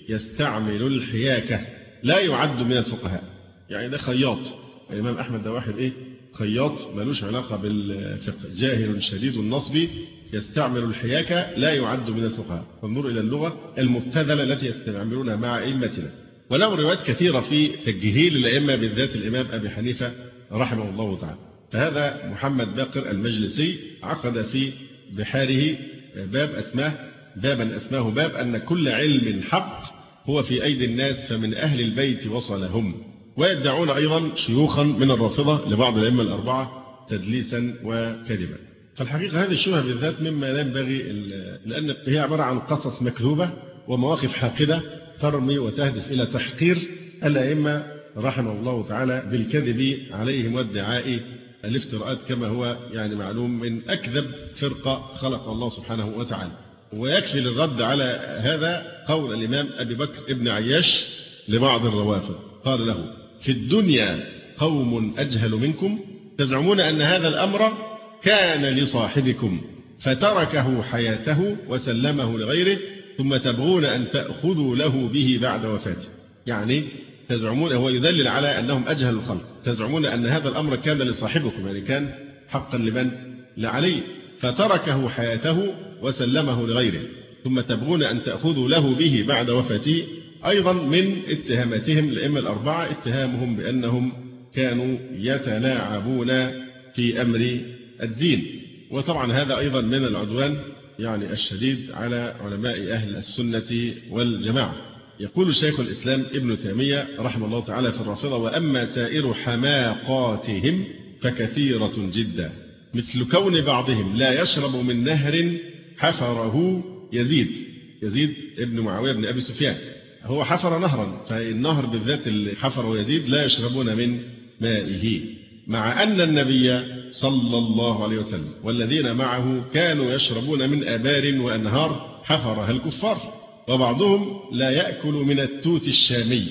يستعمل الحياكة لا يعد من الفقهاء. يعني ده خياط. الإمام أحمد ده واحد خياط ملوش علاقة بالفقه. جاهل شديد النصب يستعمل الحياكة لا يعد من الفقهاء. فانظر إلى اللغة المبتذلة التي يستعملونها مع أئمتنا. وله روايات كثيرة في تجهيل الأئمة بالذات الإمام أبي حنيفة رحمه الله تعالى. فهذا محمد باقر المجلسي عقد في بحاره باب اسمه بابا أسماه باب أن كل علم حق هو في أيدي الناس فمن أهل البيت وصلهم. ويدعون أيضا شيوخا من الرافضة لبعض الأئمة الأربعة تدليسا وكذبا. فالحقيقة هذه الشبهة بالذات مما لا ينبغي، لأن هي عبارة عن قصص مكذوبة ومواقف حاقدة ترمي وتهدف إلى تحقير الأئمة رحمه الله تعالى بالكذب عليهم وادعاء الافتراءات، كما هو يعني معلوم من أكذب فرقة خلق الله سبحانه وتعالى. ويكفي للرد على هذا قول الإمام أبي بكر ابن عياش لبعض الروافض، قال له: في الدنيا قوم أجهل منكم تزعمون أن هذا الأمر كان لصاحبكم فتركه حياته وسلمه لغيره ثم تبغون أن تأخذوا له به بعد وفاته. يعني تزعمون، هو يدلل على أنهم أجهل الخلق، تزعمون أن هذا الأمر كان لصاحبكم، يعني كان حقا لمن؟ لعلي، فتركه حياته وسلمه لغيره ثم تبغون أن تأخذوا له به بعد وفاته. أيضا من اتهاماتهم الأئمة الأربعة اتهامهم بأنهم كانوا يتلاعبون في أمر الدين، وطبعا هذا أيضا من العدوان يعني الشديد على علماء أهل السنة والجماعة. يقول شيخ الإسلام ابن تيمية رحمه الله تعالى في الرافضة: وأما سائر حماقاتهم فكثيرة جدا، مثل كون بعضهم لا يشرب من نهر حفره يزيد ابن معاوية بن أبي سفيان، هو حفر نهرا، فالنهر بالذات اللي حفره يزيد لا يشربون من مائه، مع أن النبي صلى الله عليه وسلم والذين معه كانوا يشربون من آبار وأنهار حفرها الكفار، وبعضهم لا يأكل من التوت الشامي.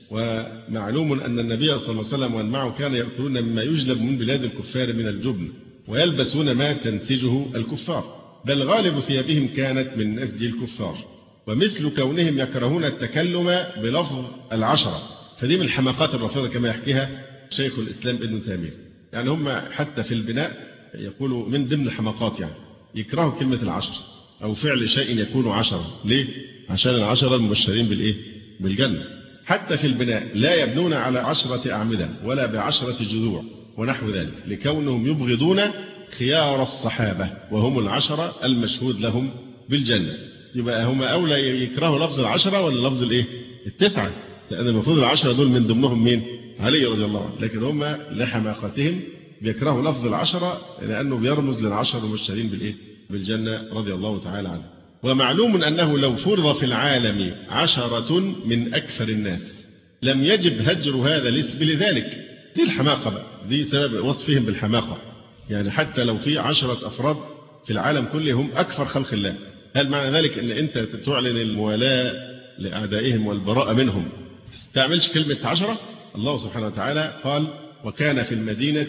ومعلوم أن النبي صلى الله عليه وسلم ومن معه كانوا يأكلون مما يجلب من بلاد الكفار من الجبن، ويلبسون ما تنسجه الكفار، بل غالب ثيابهم كانت من نسج الكفار، ومثل كونهم يكرهون التكلم بلفظ العشرة. فدي من الحماقات الرافضة كما يحكيها شيخ الإسلام ابن تيمية. يعني هم حتى في البناء يقولوا من ضمن الحماقات يعني يكرهوا كلمة العشر أو فعل شيء يكون عشرة. ليه؟ عشان العشرة المبشرين بالإيه؟ بالجنة. حتى في البناء لا يبنون على 10 أعمدة ولا ب10 جذوع ونحو ذلك، لكونهم يبغضون خيار الصحابة وهم 10 المشهود لهم بالجنة. يبقى هم أولى يكرهوا لفظ 10 ولا لفظ الإيه؟ 9، لأن المفروض 10 دول من ضمنهم مين؟ علي رضي الله عنه، لكن هم لحماقتهم بيكرهوا لفظ 10 لأنه بيرمز ل10 المبشرين بالإيه؟ بالجنة رضي الله تعالى عنه. ومعلوم أنه لو فرض في العالم 10 من أكثر الناس لم يجب هجر هذا الاسم لذلك. دي الحماقة بقى، دي سبب وصفهم بالحماقة. يعني حتى لو في 10 أفراد في العالم كله هم أكثر خلق الله، هل معنى ذلك أن أنت تعلن الموالاة لأعدائهم والبراءة منهم تستعملش كلمة 10؟ الله سبحانه وتعالى قال: وكان في المدينة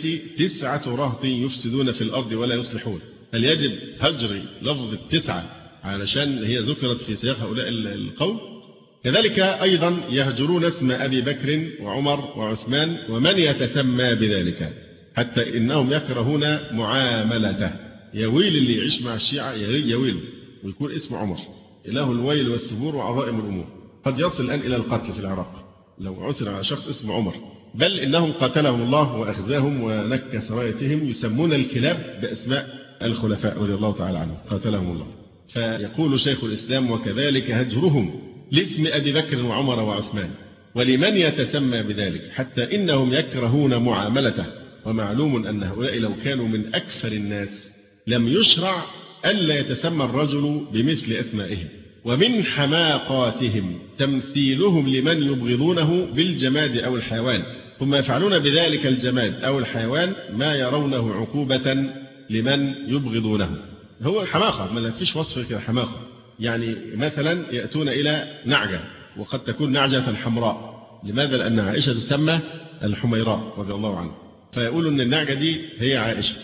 9 رهط يفسدون في الأرض ولا يصلحون. هل يجب هجر لفظ 9 علشان هي ذكرت في سياق هؤلاء القوم؟ كذلك أيضا يهجرون اسم أبي بكر وعمر وعثمان ومن يتسمى بذلك، حتى إنهم يكرهون معاملته. يويل اللي يعيش مع الشيعة، يويل ويكون اسم عمر، إله الويل والثبور وعظائم الأمور. قد يصل الآن إلى القتل في العراق لو عثر على شخص اسمه عمر، بل إنهم قاتلهم الله وأخزاهم ونكس رايتهم، يسمون الكلاب بأسماء الخلفاء رضي الله تعالى عنهم، قاتلهم الله. فيقول شيخ الإسلام: وكذلك هجرهم لاسم أبي بكر وعمر وعثمان ولمن يتسمى بذلك، حتى إنهم يكرهون معاملته. ومعلوم أن هؤلاء لو كانوا من أكثر الناس لم يشرع ألا يتسمى الرجل بمثل أسمائهم. ومن حماقاتهم تمثيلهم لمن يبغضونه بالجماد أو الحيوان، ثم يفعلون بذلك الجماد أو الحيوان ما يرونه عقوبة لمن يبغضونه. هو حماقة، ما فيش وصف كده حماقة. يعني مثلا يأتون إلى نعجة وقد تكون نعجة حمراء، لماذا؟ لأن عائشة تسمى الحميراء رضي الله عنها، فيقولوا أن النعجة دي هي عائشة،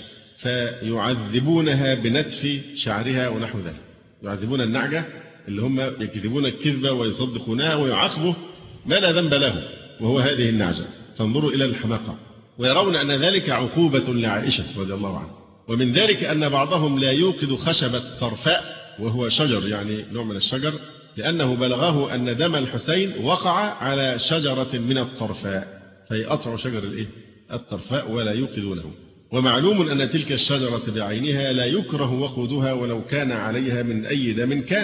فيعذبونها بنتف شعرها ونحو ذلك. يعذبون النعجة اللي هم يكذبون الكذبة ويصدقونها ويعاقبوا ما لا ذنب له وهو هذه النعجة. فانظروا إلى الحماقة. ويرون أن ذلك عقوبة لعائشة رضي الله عنها. ومن ذلك أن بعضهم لا يوقد خشبة طرفاء وهو شجر، يعني نوع من الشجر، لأنه بلغه أن دم الحسين وقع على شجرة من الطرفاء، فيقطع شجر الطرفاء ولا يوقدونه. ومعلوم أن تلك الشجرة بعينها لا يكره وقودها ولو كان عليها من أي دم كان،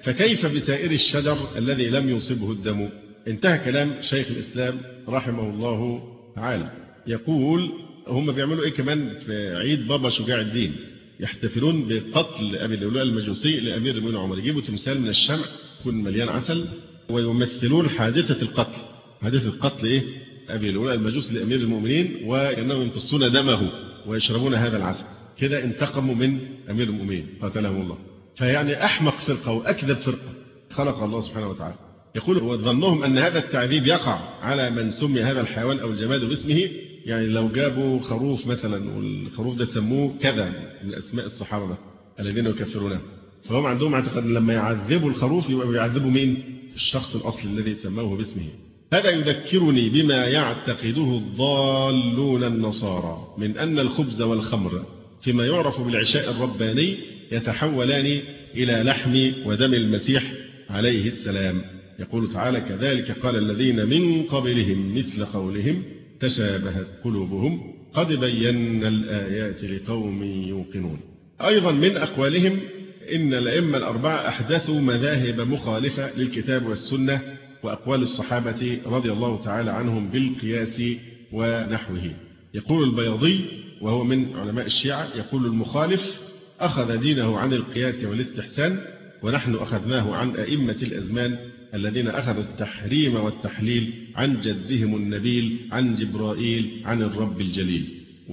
فكيف بسائر الشجر الذي لم يصبه الدم؟ انتهى كلام شيخ الإسلام رحمه الله تعالى. يقول هم بيعملوا إيه كمان في عيد بابا شجاع الدين؟ يحتفلون بقتل أبي اللؤلؤة المجوسي لأمير المؤمنين عمر. يجيبوا تمثال من الشمع يكون مليان عسل ويمثلون حادثة القتل. حادثة قتل إيه؟ أبي اللؤلؤة المجوسي لأمير المؤمنين، وأنهم يمتصون دمه ويشربون هذا العسل. كده انتقموا من أمير المؤمنين قاتلهم الله. فيعني أحمق فرقة وأكذب فرقة خلق الله سبحانه وتعالى. يقول وظنهم أن هذا التعذيب يقع على من سمي هذا الحيوان أو الجماد باسمه. يعني لو جابوا خروف مثلا والخروف ده سموه كذا من أسماء الصحابة الذين يكفرونه، فهم عندهم اعتقاد لما يعذبوا الخروف يبقى بيعذبوا مين؟ الشخص الأصلي الذي سموه باسمه. هذا يذكرني بما يعتقده الضالون النصارى من أن الخبز والخمر فيما يعرف بالعشاء الرباني يتحولان إلى لحم ودم المسيح عليه السلام. يقول تعالى كذلك قال الذين من قبلهم مثل قولهم تشابهت قلوبهم قد بينا الآيات لقوم يوقنون. أيضا من أقوالهم إن الأئمة الأربعة أحدثوا مذاهب مخالفة للكتاب والسنة وأقوال الصحابة رضي الله تعالى عنهم بالقياس ونحوه. يقول البياضي وهو من علماء الشيعة يقول المخالف أخذ دينه عن القياس والاستحسان، ونحن أخذناه عن أئمة الأزمان الذين أخذوا التحريم والتحليل عن جدهم النبيل عن جبرائيل عن الرب الجليل.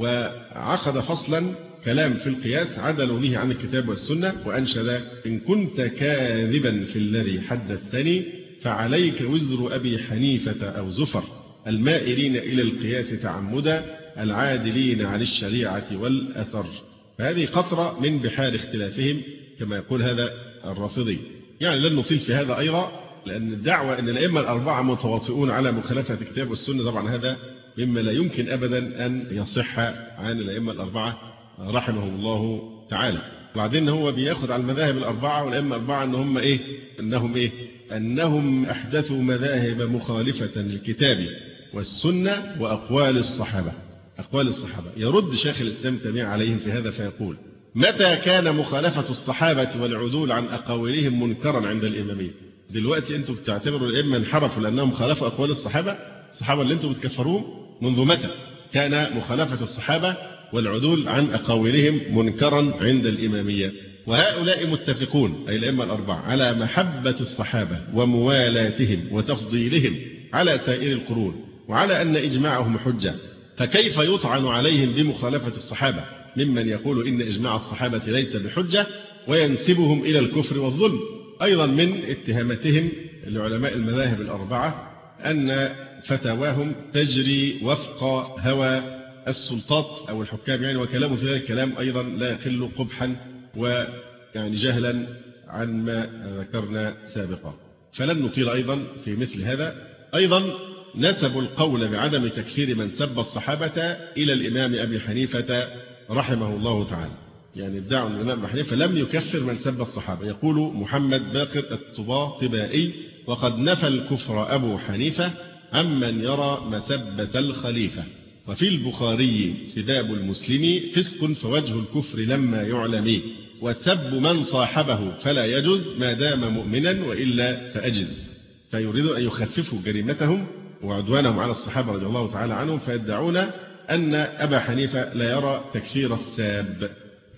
وعقد فصلا كلام في القياس عدلوا به عن الكتاب والسنة وأنشد إن كنت كاذبا في الذي حدثتني فعليك وزر أبي حنيفة أو زفر المائلين إلى القياس تعمدا العادلين عن الشريعة والأثر. فهذه قطرة من بحار اختلافهم كما يقول هذا الرافضي. يعني لن نطيل في هذا أيضا، لأن الدعوة أن الأئمة الأربعة متواطئون على مخالفة الكتاب والسنة طبعا هذا مما لا يمكن أبدا أن يصح عن الأئمة الأربعة رحمهم الله تعالى. وبعدين هو بياخد على المذاهب الأربعة والأئمة الأربعة أنهم أحدثوا مذاهب مخالفة للكتاب والسنة وأقوال الصحابة. أقوال الصحابة يرد شيخ الإسلام تيمية عليهم في هذا فيقول متى كان مخالفة الصحابة والعدول عن أقاويلهم منكرا عند الإمامية؟ دلوقتي أنتم بتعتبروا الأئمة انحرفوا لأنهم خالفوا أقوال الصحابة اللي أنتم بتكفروهم؟ منذ متى كان مخالفة الصحابة والعدول عن أقاويلهم منكرا عند الإمامية؟ وهؤلاء متفقون أي الأئمة الأربعة على محبة الصحابة وموالاتهم وتفضيلهم على سائر القرون وعلى أن إجماعهم حجة، فكيف يطعن عليهم بمخالفة الصحابة ممن يقول إن إجماع الصحابة ليس بحجة وينسبهم إلى الكفر والظلم؟ أيضا من اتهاماتهم لعلماء المذاهب الأربعة أن فتاواهم تجري وفق هوى السلطات أو الحكام يعني، وكلامه في ذلك الكلام أيضا لا يقل قبحا ويعني جهلا عن ما ذكرنا سابقا. فلن نطيل أيضا في مثل هذا. أيضا نسبوا القول بعدم تكفير من سب الصحابة إلى الإمام أبي حنيفة رحمه الله تعالى. يعني ادعوا أن الإمام أبي حنيفة لم يكفر من سب الصحابة. يقول محمد باقر الطباطبائي وقد نفى الكفر أبو حنيفة عمن يرى مسبة الخليفة. وفي البخاري سباب المسلم فسق فوجه الكفر لما يعلم، وسب من صاحبه فلا يجوز ما دام مؤمنا وإلا فأجز. فيريدون أن يخففوا جريمتهم وعدوانهم على الصحابة رضي الله تعالى عنهم، فيدعون أن أبا حنيفة لا يرى تكفير الساب.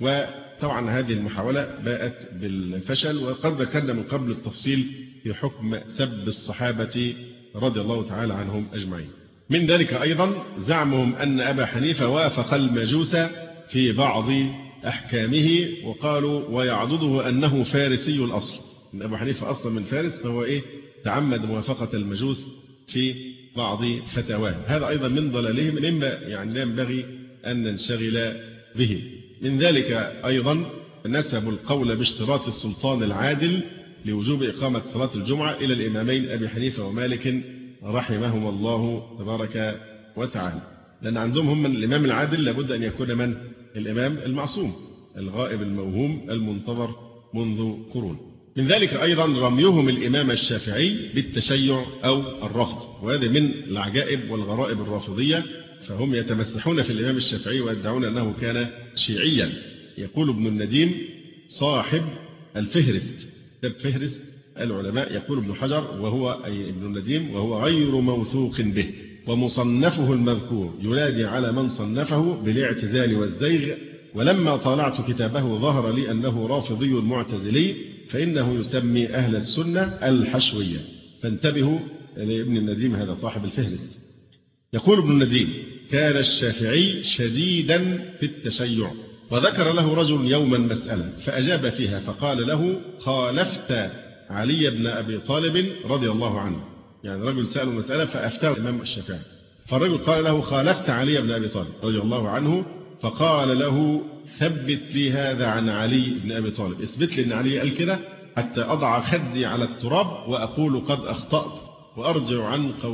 وطبعا هذه المحاولة باءت بالفشل، وقد ذكرنا من قبل التفصيل في حكم سب الصحابة رضي الله تعالى عنهم أجمعين. من ذلك أيضا زعمهم أن أبا حنيفة وافق المجوس في بعض أحكامه، وقالوا ويعضده أنه فارسي الأصل، أن أبا حنيفة أصلا من فارس، فهو تعمد موافقة المجوس في بعض فتاواه. هذا أيضا من ضلالهم مما يعني لا ينبغي أن ننشغل به. من ذلك أيضا نسبوا القول باشتراط السلطان العادل لوجوب إقامة صلاة الجمعة إلى الإمامين أبي حنيفة ومالك رحمهم الله تبارك وتعالى، لأن عندهم هم الإمام العادل لابد أن يكون من؟ الإمام المعصوم الغائب الموهوم المنتظر منذ قرون. من ذلك أيضا رميهم الإمام الشافعي بالتشيع أو الرفض، وهذا من العجائب والغرائب الرافضية، فهم يتمسحون في الإمام الشافعي ويدعون أنه كان شيعيا. يقول ابن النديم صاحب الفهرست كتاب فهرس العلماء. يقول ابن حجر وهو أي ابن النديم وهو غير موثوق به، ومصنفه المذكور ينادي على من صنفه بالاعتزال والزيغ، ولما طالعت كتابه ظهر لي أنه رافضي معتزلي، فإنه يسمي أهل السنة الحشوية. فانتبهوا لابن النديم هذا صاحب الفهرس. يقول ابن النديم: كان الشافعي شديدا في التشيع، وذكر له رجل يوما مسألة فأجاب فيها فقال له: خالفت علي بن أبي طالب رضي الله عنه. يعني رجل سأله مسألة فأفتاه الإمام الشافعي، فالرجل قال له: خالفت علي بن أبي طالب رضي الله عنه. فقال له: ثبت لي هذا عن علي بن أبي طالب، اثبت لي أن علي قال كده حتى أضع خدي على التراب وأقول قد أخطأت وأرجع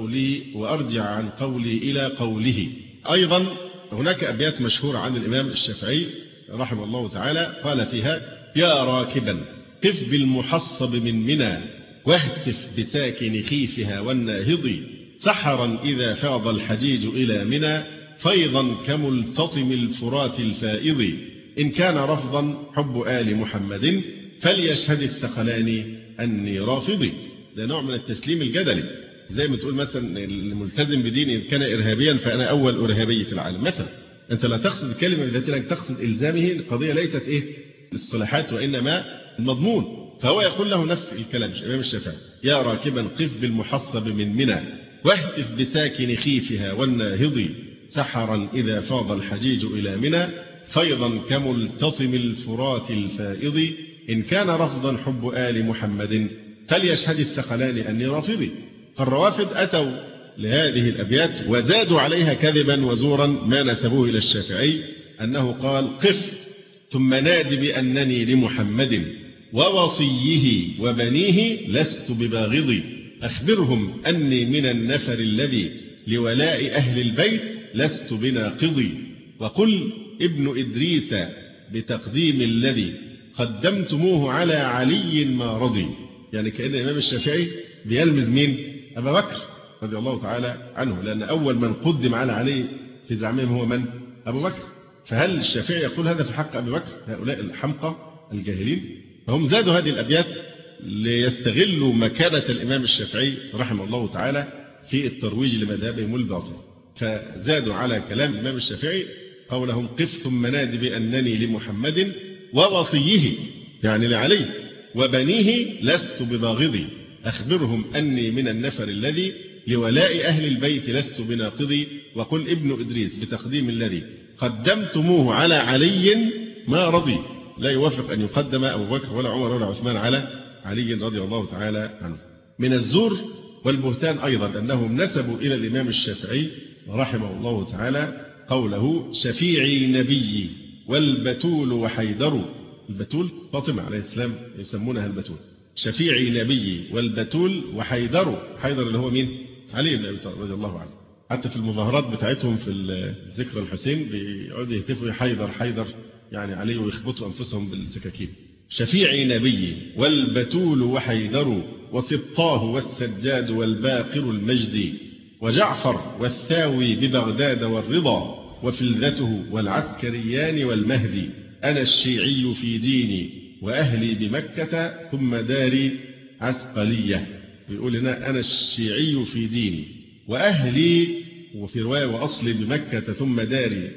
عن قولي إلى قوله. أيضا هناك أبيات مشهورة عن الإمام الشافعي رحمه الله تعالى قال فيها: يا راكبا قف بالمحصب من منى، واهتف بساكن خيفها والناهض، سحرا إذا فاض الحجيج إلى منى، فيضا كملتطم الفرات الفائض، إن كان رفضا حب آل محمد، فليشهد الثقلان أني رافضي. ده نوع من التسليم الجدلي، زي ما تقول مثلا الملتزم بدين إن كان إرهابيا فأنا أول إرهابي في العالم مثلا. أنت لا تقصد الكلمة بذاتها، تقصد إلزامه. القضية ليست الاصطلاحات وإنما المضمون. فهو يقول له نفس الكلام الإمام الشافعي: يا راكبا قف بالمحصب من منى، واهتف بساكن خيفها والناهض، سحرا إذا فاض الحجيج إلى منى، فيضا كملتطم الفرات الفائض، إن كان رفضا حب آل محمد، فليشهد الثقلان أني رافضي. فالروافض أتوا لهذه الأبيات وزادوا عليها كذبا وزورا ما نسبوه إلى الشافعي أنه قال: قف ثم نادي بأنني لمحمد، ووصيه وبنيه لست بباغضي، أخبرهم أني من النفر الذي لولاء أهل البيت لست بناقضي، وقل ابن إدريس بتقديم الذي قدمتموه على علي ما رضي. يعني كأن الإمام الشافعي بيلمز مين؟ أبا بكر رضي الله تعالى عنه، لأن أول من قدم على علي في زعمهم هو من؟ أبو بكر. فهل الشافعي يقول هذا في حق أبي بكر؟ هؤلاء الحمقى الجاهلين. فهم زادوا هذه الأبيات ليستغلوا مكانة الإمام الشافعي رحمه الله تعالى في الترويج لمذهبهم الباطل. فزادوا على كلام الإمام الشافعي قولهم: قف ثم نادي بأنني لمحمد، ووصيه يعني لعلي، وبنيه لست بباغضي، أخبرهم أني من النفر الذي لولاء أهل البيت لست بناقضي، وقل ابن إدريس بتقديم الذي قدمتموه على علي ما رضي. لا يوافق أن يقدم أبو بكر ولا عمر ولا عثمان على علي رضي الله تعالى عنه. من الزور والبهتان أيضا أنهم نسبوا إلى الإمام الشافعي رحمه الله تعالى قوله: شفيعي نبيي والبتول وحيدر. البتول فاطمة عليه السلام يسمونها البتول. شفيعي نبيي والبتول وحيدر. حيدر اللي هو مين؟ علي بن أبي طالب رضي الله عنه. حتى في المظاهرات بتاعتهم في ذكر الحسين بيقعدوا يهتفوا حيدر حيدر يعني عليه، ويخبطوا أنفسهم بالسكاكين. شفيعي نبيي والبتول وحيدر، وسطاه والسجاد والباقر المجدي، وجعفر والثاوي ببغداد والرضا، وفلذته والعسكريان والمهدي، أنا الشيعي في ديني وأهلي بمكة ثم داري عسقلية. بيقول هنا: أنا الشيعي في ديني وأهلي، وفي رواية: وأصلي بمكة ثم داري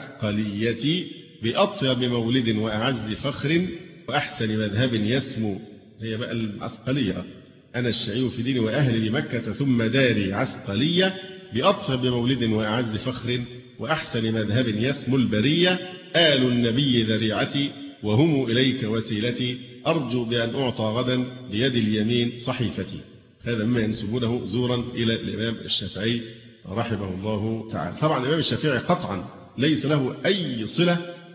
عسقليتي، بأطيب مولد وأعز فخر وأحسن مذهب يسمو. هي بقى العسقلية. أنا الشيعي في ديني وأهلي بمكة ثم داري عسقلية، بأطيب مولد وأعز فخر وأحسن مذهب يسمو البرية، آل النبي ذريعتي وهم إليك وسيلتي، أرجو بأن أعطى غدا بيد اليمين صحيفتي. هذا مما ينسبونه زورا إلى الإمام الشافعي رحمه الله تعالى. طبعا الإمام الشافعي قطعا ليس له أي صلة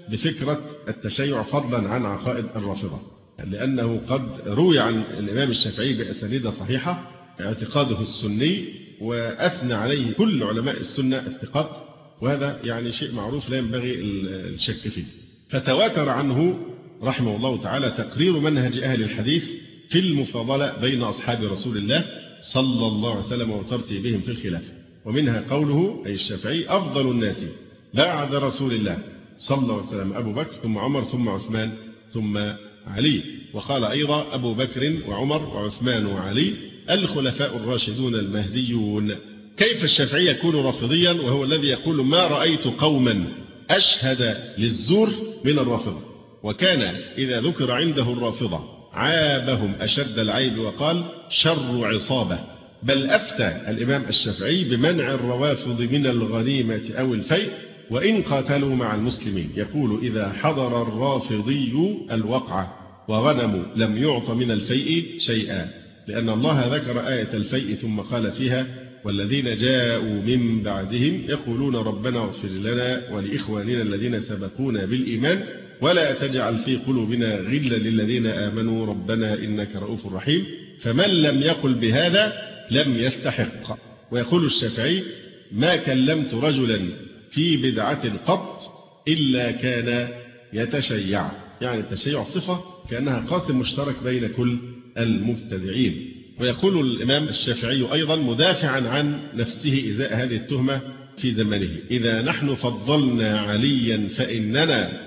بفكرة التشيع فضلا عن عقائد الرافضة، لأنه قد روي عن الإمام الشافعي بأسانيد صحيحة اعتقاده السني، وأثنى عليه كل علماء السنة الثقات، وهذا يعني شيء معروف لا ينبغي الشك فيه. فتواتر عنه رحمه الله تعالى تقرير منهج أهل الحديث في المفاضلة بين أصحاب رسول الله صلى الله عليه وسلم وترتيبهم في الخلافة. ومنها قوله أي الشافعي: أفضل الناس بعد رسول الله صلى الله عليه وسلم أبو بكر ثم عمر ثم عثمان ثم علي. وقال أيضا أبو بكر وعمر وعثمان وعلي الخلفاء الراشدون المهديون. كيف الشافعي يكون رافضيا وهو الذي يقول ما رأيت قوما أشهد للزور من الرافضة؟ وكان إذا ذكر عنده الرافضة عابهم أشد العيب وقال شر عصابة. بل أفتى الإمام الشافعي بمنع الروافض من الغنيمة أو الفيء وإن قاتلوا مع المسلمين. يقول إذا حضر الرافضي الوقعة وغنموا لم يعط من الفيء شيئا، لأن الله ذكر آية الفيء ثم قال فيها والذين جاءوا من بعدهم يقولون ربنا اغفر لنا ولإخواننا الذين سبقونا بالإيمان ولا تجعل في قلوبنا غلا للذين آمنوا ربنا إنك رؤوف رحيم. فمن لم يقل بهذا لم يستحق. ويقول الشافعي ما كلمت رجلا في بدعة قط إلا كان يتشيع، يعني التشيع صفة كأنها قاسم مشترك بين كل المبتدعين. ويقول الإمام الشافعي أيضا مدافعا عن نفسه إزاء هذه التهمة في زمنه إذا نحن فضلنا عليا فإننا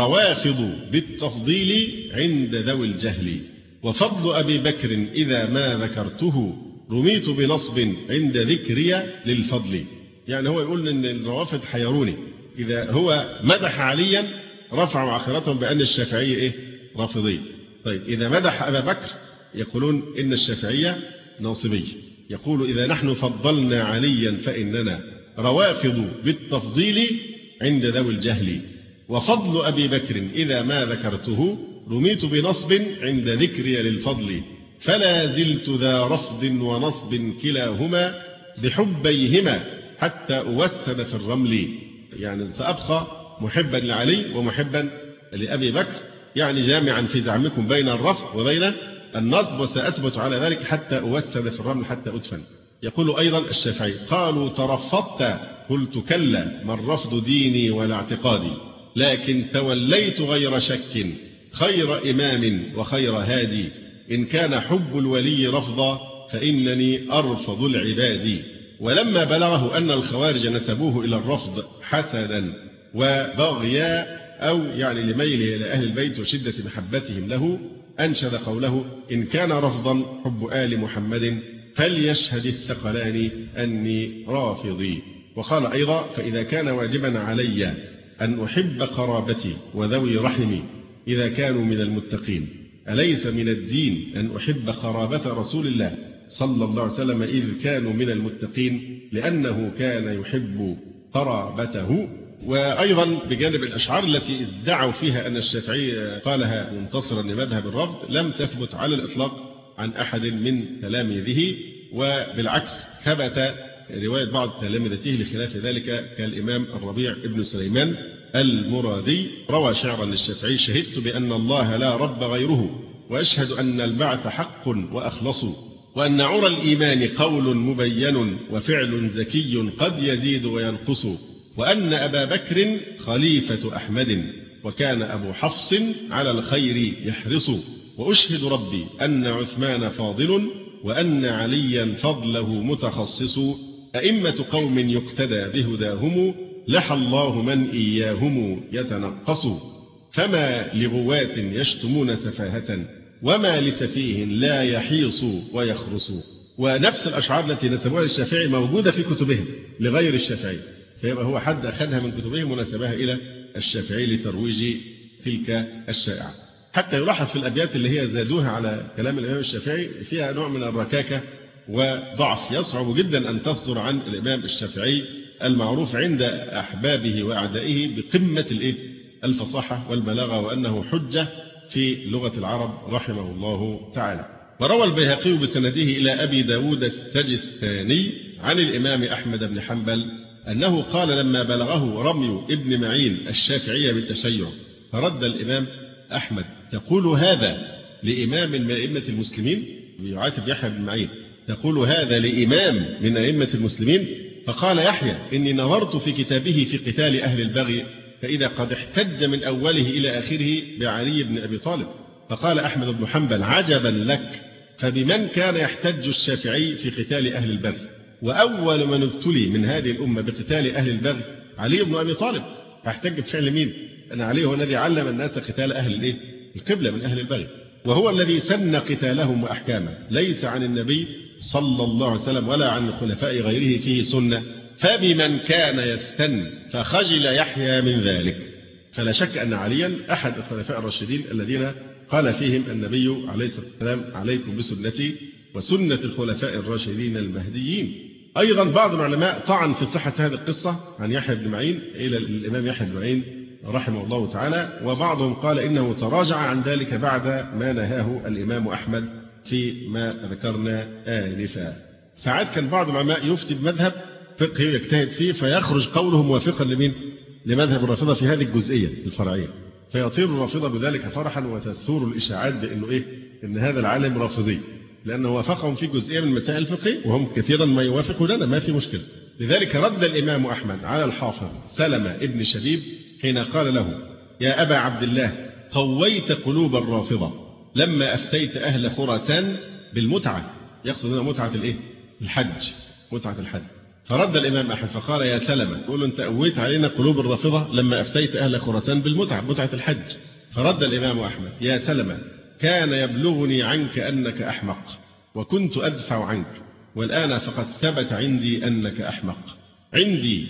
روافض بالتفضيل عند ذوي الجهل، وفضل أبي بكر إذا ما ذكرته رميت بنصب عند ذكري للفضل. يعني هو يقول إن الروافض حيروني، إذا هو مدح عليا رفعوا عاخرتهم بأن الشافعية رافضي. طيب إذا مدح أبا بكر يقولون إن الشافعية ناصبي. يقول إذا نحن فضلنا عليا فإننا روافض بالتفضيل عند ذوي الجهل، وفضل أبي بكر إذا ما ذكرته رميت بنصب عند ذكري للفضل، فلا زلت ذا رفض ونصب كلاهما بحبيهما حتى أوسد في الرمل. يعني سأبقى محبا لعلي ومحبا لأبي بكر، يعني جامعا في زعمكم بين الرفض وبين النصب، وسأثبت على ذلك حتى أوسد في الرمل حتى أدفن. يقول أيضا الشافعي قالوا ترفضت قلت كلا ما الرفض ديني ولا اعتقادي، لكن توليت غير شك خير إمام وخير هادي، إن كان حب الولي رفضا فإنني أرفض العباد. ولما بلغه أن الخوارج نسبوه إلى الرفض حسدا وبغيا أو يعني لميله إلى أهل البيت وشدة محبتهم له أنشد قوله إن كان رفضا حب آل محمد فليشهد الثقلان أني رافضي. وقال أيضا فإذا كان واجبا علي أن أحب قرابتي وذوي رحمي إذا كانوا من المتقين، أليس من الدين أن أحب قرابة رسول الله صلى الله عليه وسلم إذ كانوا من المتقين لأنه كان يحب قرابته. وأيضا بجانب الأشعار التي ادعوا فيها أن الشافعي قالها منتصرا لمذهب الرفض لم تثبت على الإطلاق عن أحد من تلاميذه، وبالعكس ثبت رواية بعض تلامذته لخلاف ذلك كالإمام الربيع ابن سليمان المرادي روى شعرا للشافعي شهدت بأن الله لا رب غيره وأشهد أن البعث حق وأخلص، وأن عرى الإيمان قول مبين وفعل زكي قد يزيد وينقص، وأن أبا بكر خليفة أحمد وكان أبو حفص على الخير يحرص، وأشهد ربي أن عثمان فاضل وأن عليا فضله متخصص، أئمة قوم يقتدى بهداهم لحى الله من إياهم يتنقص، فما لغوات يشتمون سفاهة وما لسفيه لا يحيص ويخرس. ونفس الأشعار التي نسبوها للشافعي موجودة في كتبهم لغير الشافعي، فيبقى هو حد أخذها من كتبهم ونسبها إلى الشافعي لترويج تلك الشائعة. حتى يلاحظ في الأبيات اللي هي زادوها على كلام الإمام الشافعي فيها نوع من الركاكة وضعف، يصعب جدا أن تصدر عن الإمام الشافعي المعروف عند أحبابه وأعدائه بقمة الفصاحة والبلاغة، وأنه حجة في لغة العرب رحمه الله تعالى. وروى البيهقي بسنده إلى أبي داود السجستاني عن الإمام أحمد بن حنبل أنه قال لما بلغه رمي ابن معين الشافعية بالتشيع فرد الإمام أحمد تقول هذا لإمام من أئمة المسلمين، يعاتب يحيى بن معين تقول هذا لإمام من أئمة المسلمين؟ فقال يحيى إني نظرت في كتابه في قتال أهل البغي فإذا قد احتج من أوله إلى آخره بعلي بن أبي طالب. فقال أحمد بن حنبل عجبا لك، فبمن كان يحتج الشافعي في قتال أهل البغي؟ وأول من ابتلي من هذه الأمة بقتال أهل البغي علي بن أبي طالب، فاحتج بفعل مين؟ أن علي هو الذي علم الناس قتال أهل القبلة من أهل البغي، وهو الذي سن قتالهم وأحكامه، ليس عن النبي صلى الله عليه وسلم ولا عن الخلفاء غيره فيه سنة، فبمن كان يستن فخجل يحيى من ذلك. فلا شك أن عليا أحد الخلفاء الراشدين الذين قال فيهم النبي عليه الصلاة والسلام: عليكم بسنتي وسنة الخلفاء الراشدين المهديين. أيضا بعض العلماء طعن في صحة هذه القصة عن يحيى بن معين إلى الإمام يحيى بن معين رحمه الله تعالى، وبعضهم قال إنه تراجع عن ذلك بعد ما نهاه الإمام أحمد فيما ذكرنا آنفا. ساعات كان بعض العلماء يفتي بمذهب فقهي يجتهد فيه فيخرج قوله موافقا لمين؟ لمذهب الرافضة في هذه الجزئية الفرعية، فيطير الرافضة بذلك فرحا وتثور الإشاعات بأنه إن هذا العالم رافضي، لأنه وافقهم في جزئية من مسائل الفقه وهم كثيرا ما يوافقوننا، ما في مشكلة. لذلك رد الإمام أحمد على الحافظ سلمة ابن شبيب حين قال له: يا أبا عبد الله، قويت قلوب الرافضة لما أفتيت أهل خراسان بالمتعة، يقصد هنا متعة الحج، متعة الحج. فرد الإمام أحمد فقال: يا سلمة، يقول أنت قويت علينا قلوب الرافضة لما أفتيت أهل خراسان بالمتعة، متعة الحج. فرد الإمام أحمد: يا سلمة، كان يبلغني عنك أنك أحمق وكنت أدفع عنك، والآن فقد ثبت عندي أنك أحمق. عندي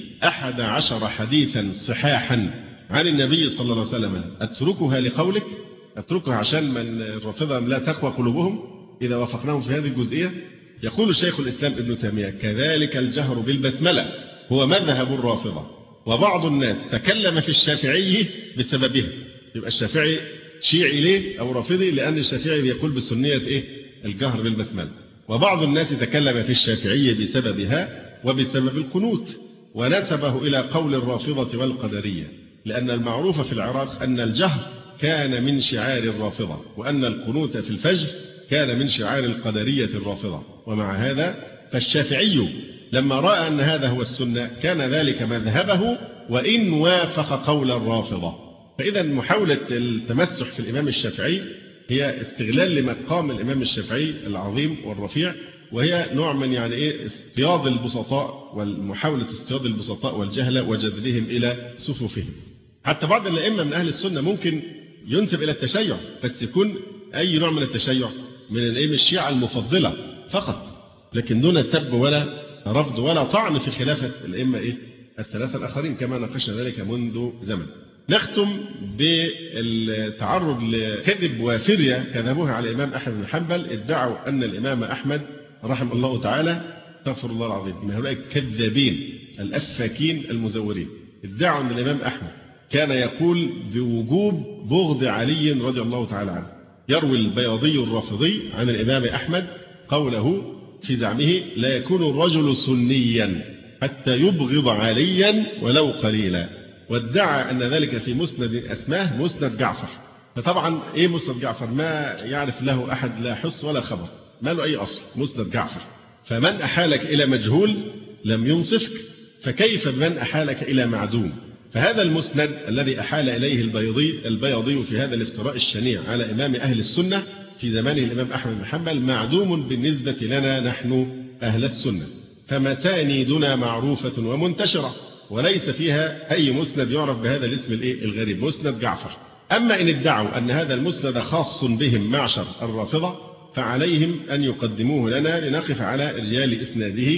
11 حديثا صحاحا عن النبي صلى الله عليه وسلم، أتركها لقولك؟ أتركها عشان من الرافضة لا تقوى قلوبهم إذا وافقناهم في هذه الجزئية؟ يقول شيخ الإسلام ابن تيمية: كذلك الجهر بالبسملة هو مذهب الرافضة، وبعض الناس تكلم في الشافعي بسببه. يبقى الشافعي شيعي ليه أو رافضي؟ لأن الشافعي يقول بالسنية الجهر بالبسملة، وبعض الناس تكلم في الشافعي بسببها وبسبب القنوت، ونسبه إلى قول الرافضة والقدرية، لأن المعروف في العراق أن الجهر كان من شعار الرافضة، وأن القنوت في الفجر كان من شعار القدرية الرافضة. ومع هذا فالشافعي لما رأى أن هذا هو السنة كان ذلك مذهبه وإن وافق قول الرافضة. فإذا محاولة التمسح في الإمام الشافعي هي استغلال لمقام الإمام الشافعي العظيم والرفيع، وهي نوع من اصطياد البسطاء والمحاولة اصطياد البسطاء والجهلة وجذبهم إلى صفوفهم. حتى بعض الأئمة من أهل السنة ممكن ينسب إلى التشيع، بس يكون أي نوع من التشيع من الأئمة الشيعة المفضلة فقط، لكن دون سب ولا رفض ولا طعن في خلافة الأئمة الثلاثة الآخرين، كما ناقشنا ذلك منذ زمن. نختم بالتعرض لكذب وفرية كذبوها على الإمام أحمد بن حنبل. ادعوا أن الإمام أحمد رحمه الله تعالى، استغفر الله العظيم، من هؤلاء الكذابين الأفاكين المزورين، ادعوا أن الإمام أحمد كان يقول بوجوب بغض علي رضي الله تعالى عنه. يروي البياضي الرافضي عن الإمام أحمد قوله في زعمه: لا يكون الرجل سنيا حتى يبغض عليا ولو قليلا. وادعى أن ذلك في مسند أسماه مسند جعفر. فطبعا مسند جعفر؟ ما يعرف له أحد لا حص ولا خبر، ما له أي أصل مسند جعفر. فمن أحالك إلى مجهول لم ينصفك، فكيف بمن أحالك إلى معدوم؟ فهذا المسند الذي أحال إليه البياضي في هذا الافتراء الشنيع على إمام أهل السنة في زمانه الإمام أحمد بن حنبل معدوم بالنسبة لنا نحن أهل السنة، فمسانيدنا معروفة ومنتشرة وليس فيها أي مسند يعرف بهذا الاسم الغريب، مسند جعفر. أما إن ادعوا أن هذا المسند خاص بهم معشر الرافضة فعليهم أن يقدموه لنا لنقف على رجال إسناده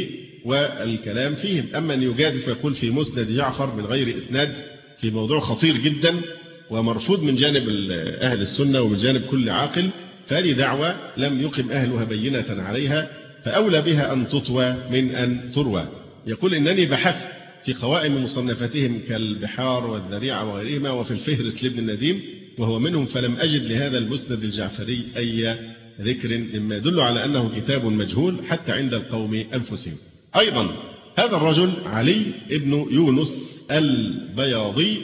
والكلام فيهم. أما أن يجازف ويقول في مسند جعفر من غير إسناد في موضوع خطير جدا ومرفوض من جانب أهل السنة ومن جانب كل عاقل، فهذه دعوة لم يقم أهلها بينة عليها، فأولى بها أن تطوى من أن تروى. يقول: إنني بحثت في قوائم مصنفاتهم كالبحار والذريعة وغيرهما وفي الفهرس لابن النديم وهو منهم، فلم أجد لهذا المسند الجعفري أي ذكر مما يدل على أنه كتاب مجهول حتى عند القوم أنفسهم. أيضا هذا الرجل علي ابن يونس البياضي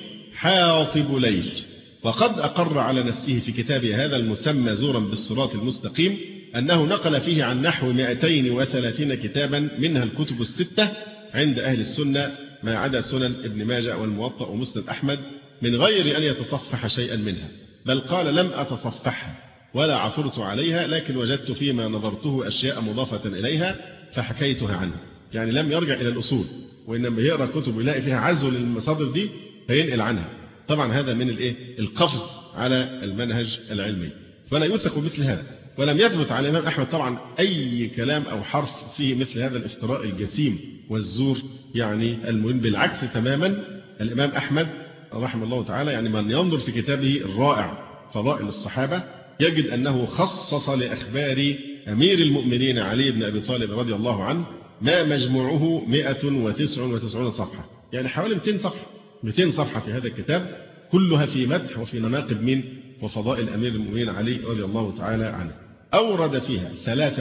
حاطب ليل، وقد أقر على نفسه في كتابه هذا المسمى زورا بالصراط المستقيم أنه نقل فيه عن نحو 230 كتابا منها الكتب الستة عند أهل السنة ما عدا سنن ابن ماجه والموطأ ومسند أحمد، من غير أن يتصفح شيئا منها، بل قال: لم أتصفحها ولا عثرت عليها، لكن وجدت فيما نظرته أشياء مضافة إليها فحكيتها عنه. يعني لم يرجع إلى الأصول، وإنما يقرأ كتب يلاقي فيها عزو للمصادر دي فينقل عنها. طبعا هذا من القفز على المنهج العلمي، ولا يوثق مثل هذا. ولم يثبت على الإمام أحمد طبعا أي كلام أو حرف فيه مثل هذا الافتراء الجسيم والزور يعني المهم. بالعكس تماما، الإمام أحمد رحمه الله تعالى يعني من ينظر في كتابه الرائع فضائل الصحابة يجد أنه خصص لأخبار أمير المؤمنين علي بن أبي طالب رضي الله عنه ما مجموعه 199 صفحة، يعني حوالي 200 صفحة في هذا الكتاب، كلها في مدح وفي مناقب من وفضائل أمير المؤمنين علي رضي الله تعالى عنه. أورد فيها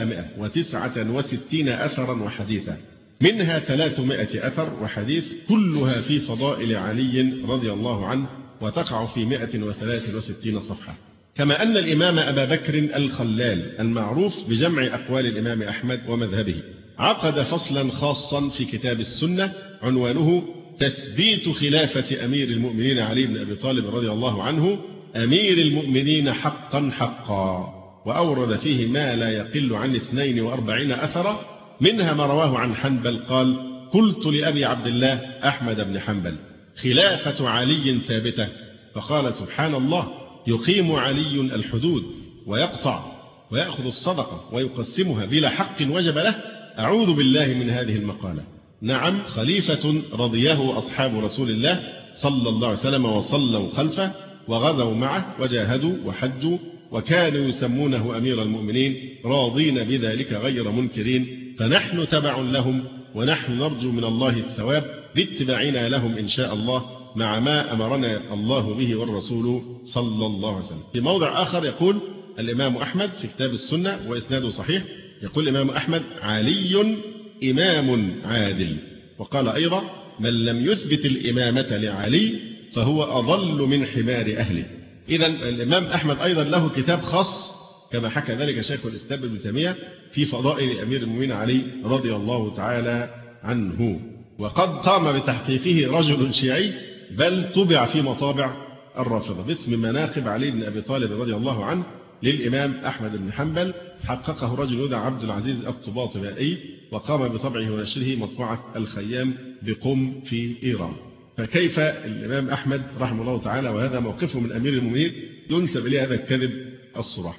369 أثرا وحديثا، منها 300 أثر وحديث كلها في فضائل علي رضي الله عنه، وتقع في 163 صفحة. كما أن الإمام أبا بكر الخلال المعروف بجمع أقوال الإمام أحمد ومذهبه عقد فصلا خاصا في كتاب السنة عنوانه تثبيت خلافة أمير المؤمنين علي بن أبي طالب رضي الله عنه أمير المؤمنين حقا حقا، وأورد فيه ما لا يقل عن 42 أثرا، منها ما رواه عن حنبل قال: قلت لأبي عبد الله أحمد بن حنبل: خلافة علي ثابتة، فقال: سبحان الله، يقيم علي الحدود ويقطع ويأخذ الصدقة ويقسمها بلا حق وجب له، أعوذ بالله من هذه المقالة. نعم، خليفة رضيه أصحاب رسول الله صلى الله عليه وسلم وصلوا خلفه وغزوا معه وجاهدوا وحجوا، وكانوا يسمونه أمير المؤمنين راضين بذلك غير منكرين، فنحن تبع لهم، ونحن نرجو من الله الثواب باتباعنا لهم إن شاء الله، مع ما أمرنا الله به والرسول صلى الله عليه وسلم. في موضع آخر يقول الإمام أحمد في كتاب السنة وإسناده صحيح، يقول الإمام أحمد: علي إمام عادل. وقال أيضا: من لم يثبت الإمامة لعلي فهو أضل من حمار أهله. إذن الإمام أحمد أيضا له كتاب خاص كما حكى ذلك شيخ الإسلام ابن تيمية في فضائل أمير المؤمنين علي رضي الله تعالى عنه، وقد قام بتحقيقه رجل شيعي، بل طبع في مطابع الرافضة باسم مناقب علي بن أبي طالب رضي الله عنه للإمام أحمد بن حنبل، حققه رجل يدعى عبد العزيز الطباطبائي، وقام بطبعه ونشره مطبعة الخيام بقم في إيران. فكيف الإمام أحمد رحمه الله تعالى وهذا موقفه من أمير المؤمنين ينسب إليه هذا الكذب الصراح؟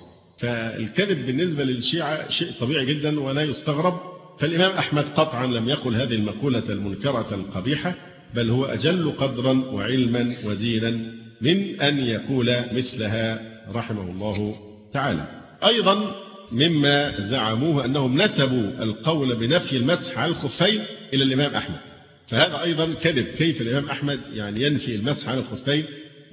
فالكذب بالنسبة للشيعة شيء طبيعي جدا ولا يستغرب. فالإمام أحمد قطعا لم يقل هذه المقولة المنكرة القبيحة، بل هو أجل قدرا وعلما ودينا من أن يقول مثلها رحمه الله تعالى. أيضا مما زعموه أنهم نسبوا القول بنفي المسح على الخفين إلى الإمام أحمد، فهذا أيضا كذب. كيف الإمام أحمد يعني ينفي المسح على الخفين؟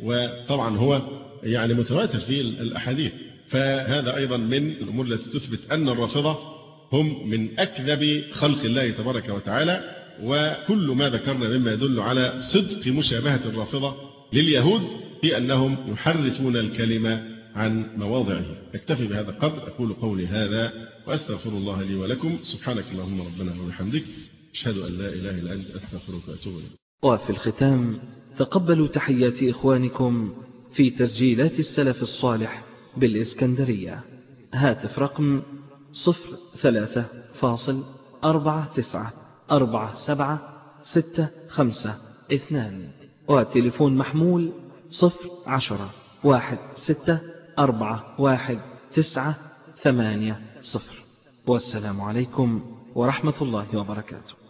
وطبعا هو يعني متواتر في الأحاديث. فهذا أيضا من الأمور التي تثبت أن الرافضة هم من أكذب خلق الله تبارك وتعالى، وكل ما ذكرنا مما يدل على صدق مشابهة الرافضة لليهود في أنهم يحرفون الكلمة عن مواضعه. اكتفي بهذا القدر، أقول قولي هذا وأستغفر الله لي ولكم. سبحانك اللهم ربنا وبحمدك، أشهد أن لا إله إلا أنت، أستغفرك وأتوب إليك. وفي الختام تقبلوا تحيات إخوانكم في تسجيلات السلف الصالح بالإسكندرية. هاتف رقم 03-494765، وتليفون محمول 010-16411980. والسلام عليكم ورحمة الله وبركاته.